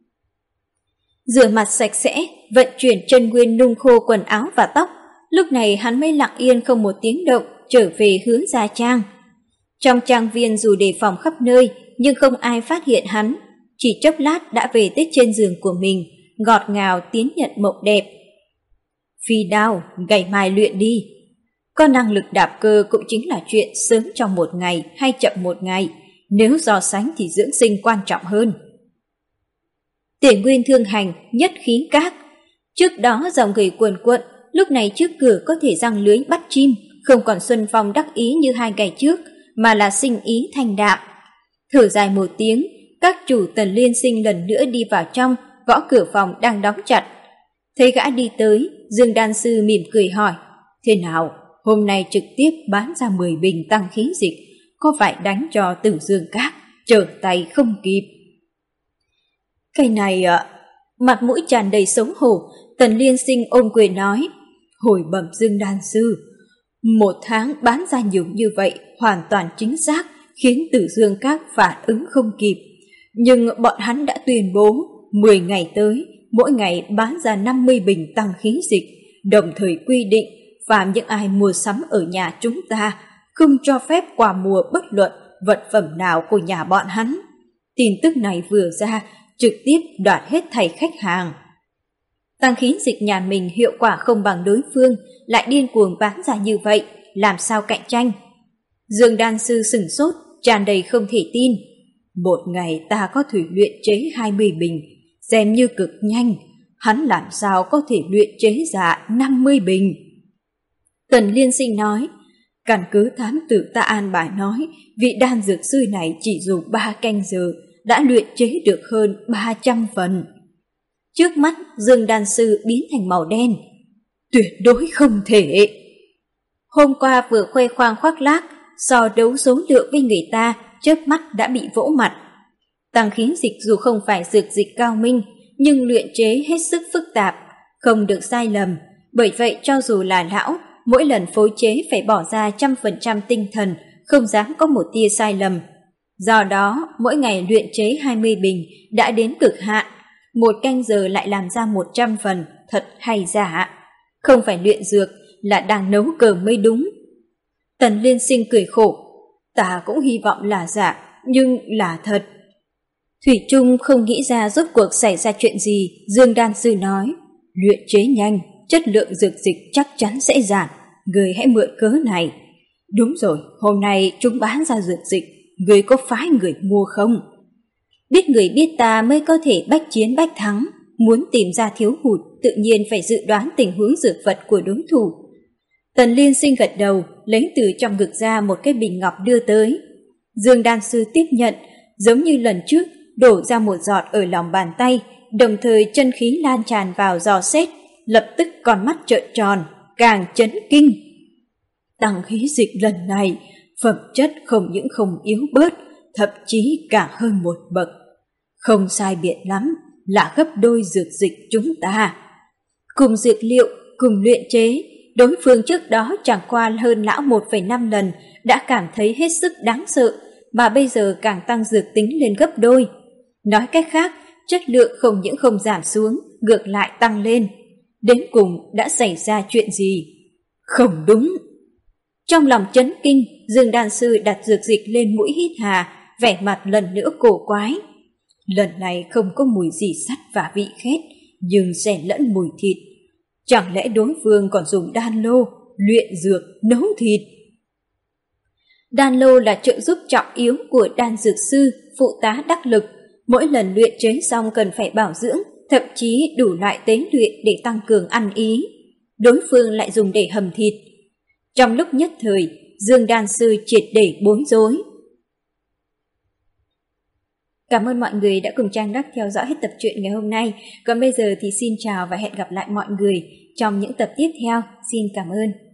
Rửa mặt sạch sẽ, vận chuyển chân nguyên nung khô quần áo và tóc, lúc này hắn mới lặng yên không một tiếng động trở về Hứa Gia Trang. Trong trang viên dù đề phòng khắp nơi nhưng không ai phát hiện hắn, chỉ chốc lát đã về tới trên giường của mình, ngọt ngào tiến nhận mộng đẹp. Phi đao, ngày mai luyện đi. Có năng lực đạp cơ cũng chính là chuyện sớm trong một ngày hay chậm một ngày, nếu so sánh thì dưỡng sinh quan trọng hơn. Tể Nguyên Thương Hành, nhất khí các. Trước đó dòng người cuồn cuộn, lúc này trước cửa có thể giăng lưới bắt chim, không còn xuân phong đắc ý như hai ngày trước, mà là sinh ý thanh đạm. Thở dài một tiếng, các chủ Tần Liên Sinh lần nữa đi vào trong, gõ cửa phòng đang đóng chặt. Thấy gã đi tới, Dương Đan Sư mỉm cười hỏi, thế nào, hôm nay trực tiếp bán ra mười bình tăng khí dịch, có phải đánh cho Tử Dương Các, trở tay không kịp? Cái này ạ, mặt mũi tràn đầy xấu hổ, Tần Liên Sinh ôm quyền nói, hồi bẩm Dương Đan Sư, một tháng bán ra nhiều như vậy hoàn toàn chính xác, khiến Tử Dương Các phản ứng không kịp. Nhưng bọn hắn đã tuyên bố mười ngày tới, mỗi ngày bán ra năm mươi bình tăng khí dịch, đồng thời quy định phàm những ai mua sắm ở nhà chúng ta không cho phép quà mua bất luận vật phẩm nào của nhà bọn hắn. Tin tức này vừa ra, trực tiếp đoạt hết thảy khách hàng. Tăng khí dịch nhà mình hiệu quả không bằng đối phương, lại điên cuồng bán ra như vậy, làm sao cạnh tranh? Dương Đan Sư sửng sốt, tràn đầy không thể tin. Một ngày ta có thể luyện chế hai mươi bình, xem như cực nhanh, hắn làm sao có thể luyện chế ra năm mươi bình? Tần Liên Sinh nói, căn cứ thám tử ta an bài nói, vị đan dược sư này chỉ dùng ba canh giờ đã luyện chế được hơn ba trăm phần. Trước mắt Dương Đan Sư biến thành màu đen. Tuyệt đối không thể. Hôm qua vừa khoe khoang khoác lác, so đấu số lượng với người ta, chớp mắt đã bị vỗ mặt. Tăng khí dịch dù không phải dược dịch cao minh, nhưng luyện chế hết sức phức tạp, không được sai lầm. Bởi vậy cho dù là lão, mỗi lần phối chế phải bỏ ra trăm phần trăm tinh thần, không dám có một tia sai lầm. Do đó, mỗi ngày luyện chế hai mươi bình đã đến cực hạn, một canh giờ lại làm ra một trăm phần, thật hay giả. Không phải luyện dược, là đang nấu cơm mới đúng. Tần Liên Sinh cười khổ, ta cũng hy vọng là giả, nhưng là thật. Thủy Trung không nghĩ ra rốt cuộc xảy ra chuyện gì, Dương Đan Sư nói, luyện chế nhanh, chất lượng dược dịch chắc chắn sẽ giảm, người hãy mượn cớ này. Đúng rồi, hôm nay chúng bán ra dược dịch, người có phái người mua không? Biết người biết ta mới có thể bách chiến bách thắng, muốn tìm ra thiếu hụt tự nhiên phải dự đoán tình huống dược vật của đối thủ. Tần Liên Sinh gật đầu, lấy từ trong ngực ra một cái bình ngọc đưa tới. Dương đan sư tiếp nhận, giống như lần trước, đổ ra một giọt ở lòng bàn tay, đồng thời chân khí lan tràn vào dò xét, lập tức con mắt trợn tròn, càng chấn kinh. Tăng khí dịch lần này, phẩm chất không những không yếu bớt, thậm chí cả hơn một bậc. Không sai biệt lắm, là gấp đôi dược dịch chúng ta. Cùng dược liệu, cùng luyện chế, đối phương trước đó chẳng qua hơn lão một phẩy năm lần đã cảm thấy hết sức đáng sợ, mà bây giờ càng tăng dược tính lên gấp đôi. Nói cách khác, chất lượng không những không giảm xuống, ngược lại tăng lên. Đến cùng đã xảy ra chuyện gì? Không đúng. Trong lòng chấn kinh, Dương đan sư đặt dược dịch lên mũi hít hà, vẻ mặt lần nữa cổ quái. Lần này không có mùi gì sắt và vị khét, nhưng xen lẫn mùi thịt. Chẳng lẽ đối phương còn dùng đan lô, luyện dược, nấu thịt? Đan lô là trợ giúp trọng yếu của đan dược sư, phụ tá đắc lực. Mỗi lần luyện chế xong cần phải bảo dưỡng, thậm chí đủ loại tế luyện để tăng cường ăn ý. Đối phương lại dùng để hầm thịt. Trong lúc nhất thời, Dương đan sư triệt để bối rối. Cảm ơn mọi người đã cùng Trang Đắc theo dõi hết tập truyện ngày hôm nay. Còn bây giờ thì xin chào và hẹn gặp lại mọi người trong những tập tiếp theo. Xin cảm ơn.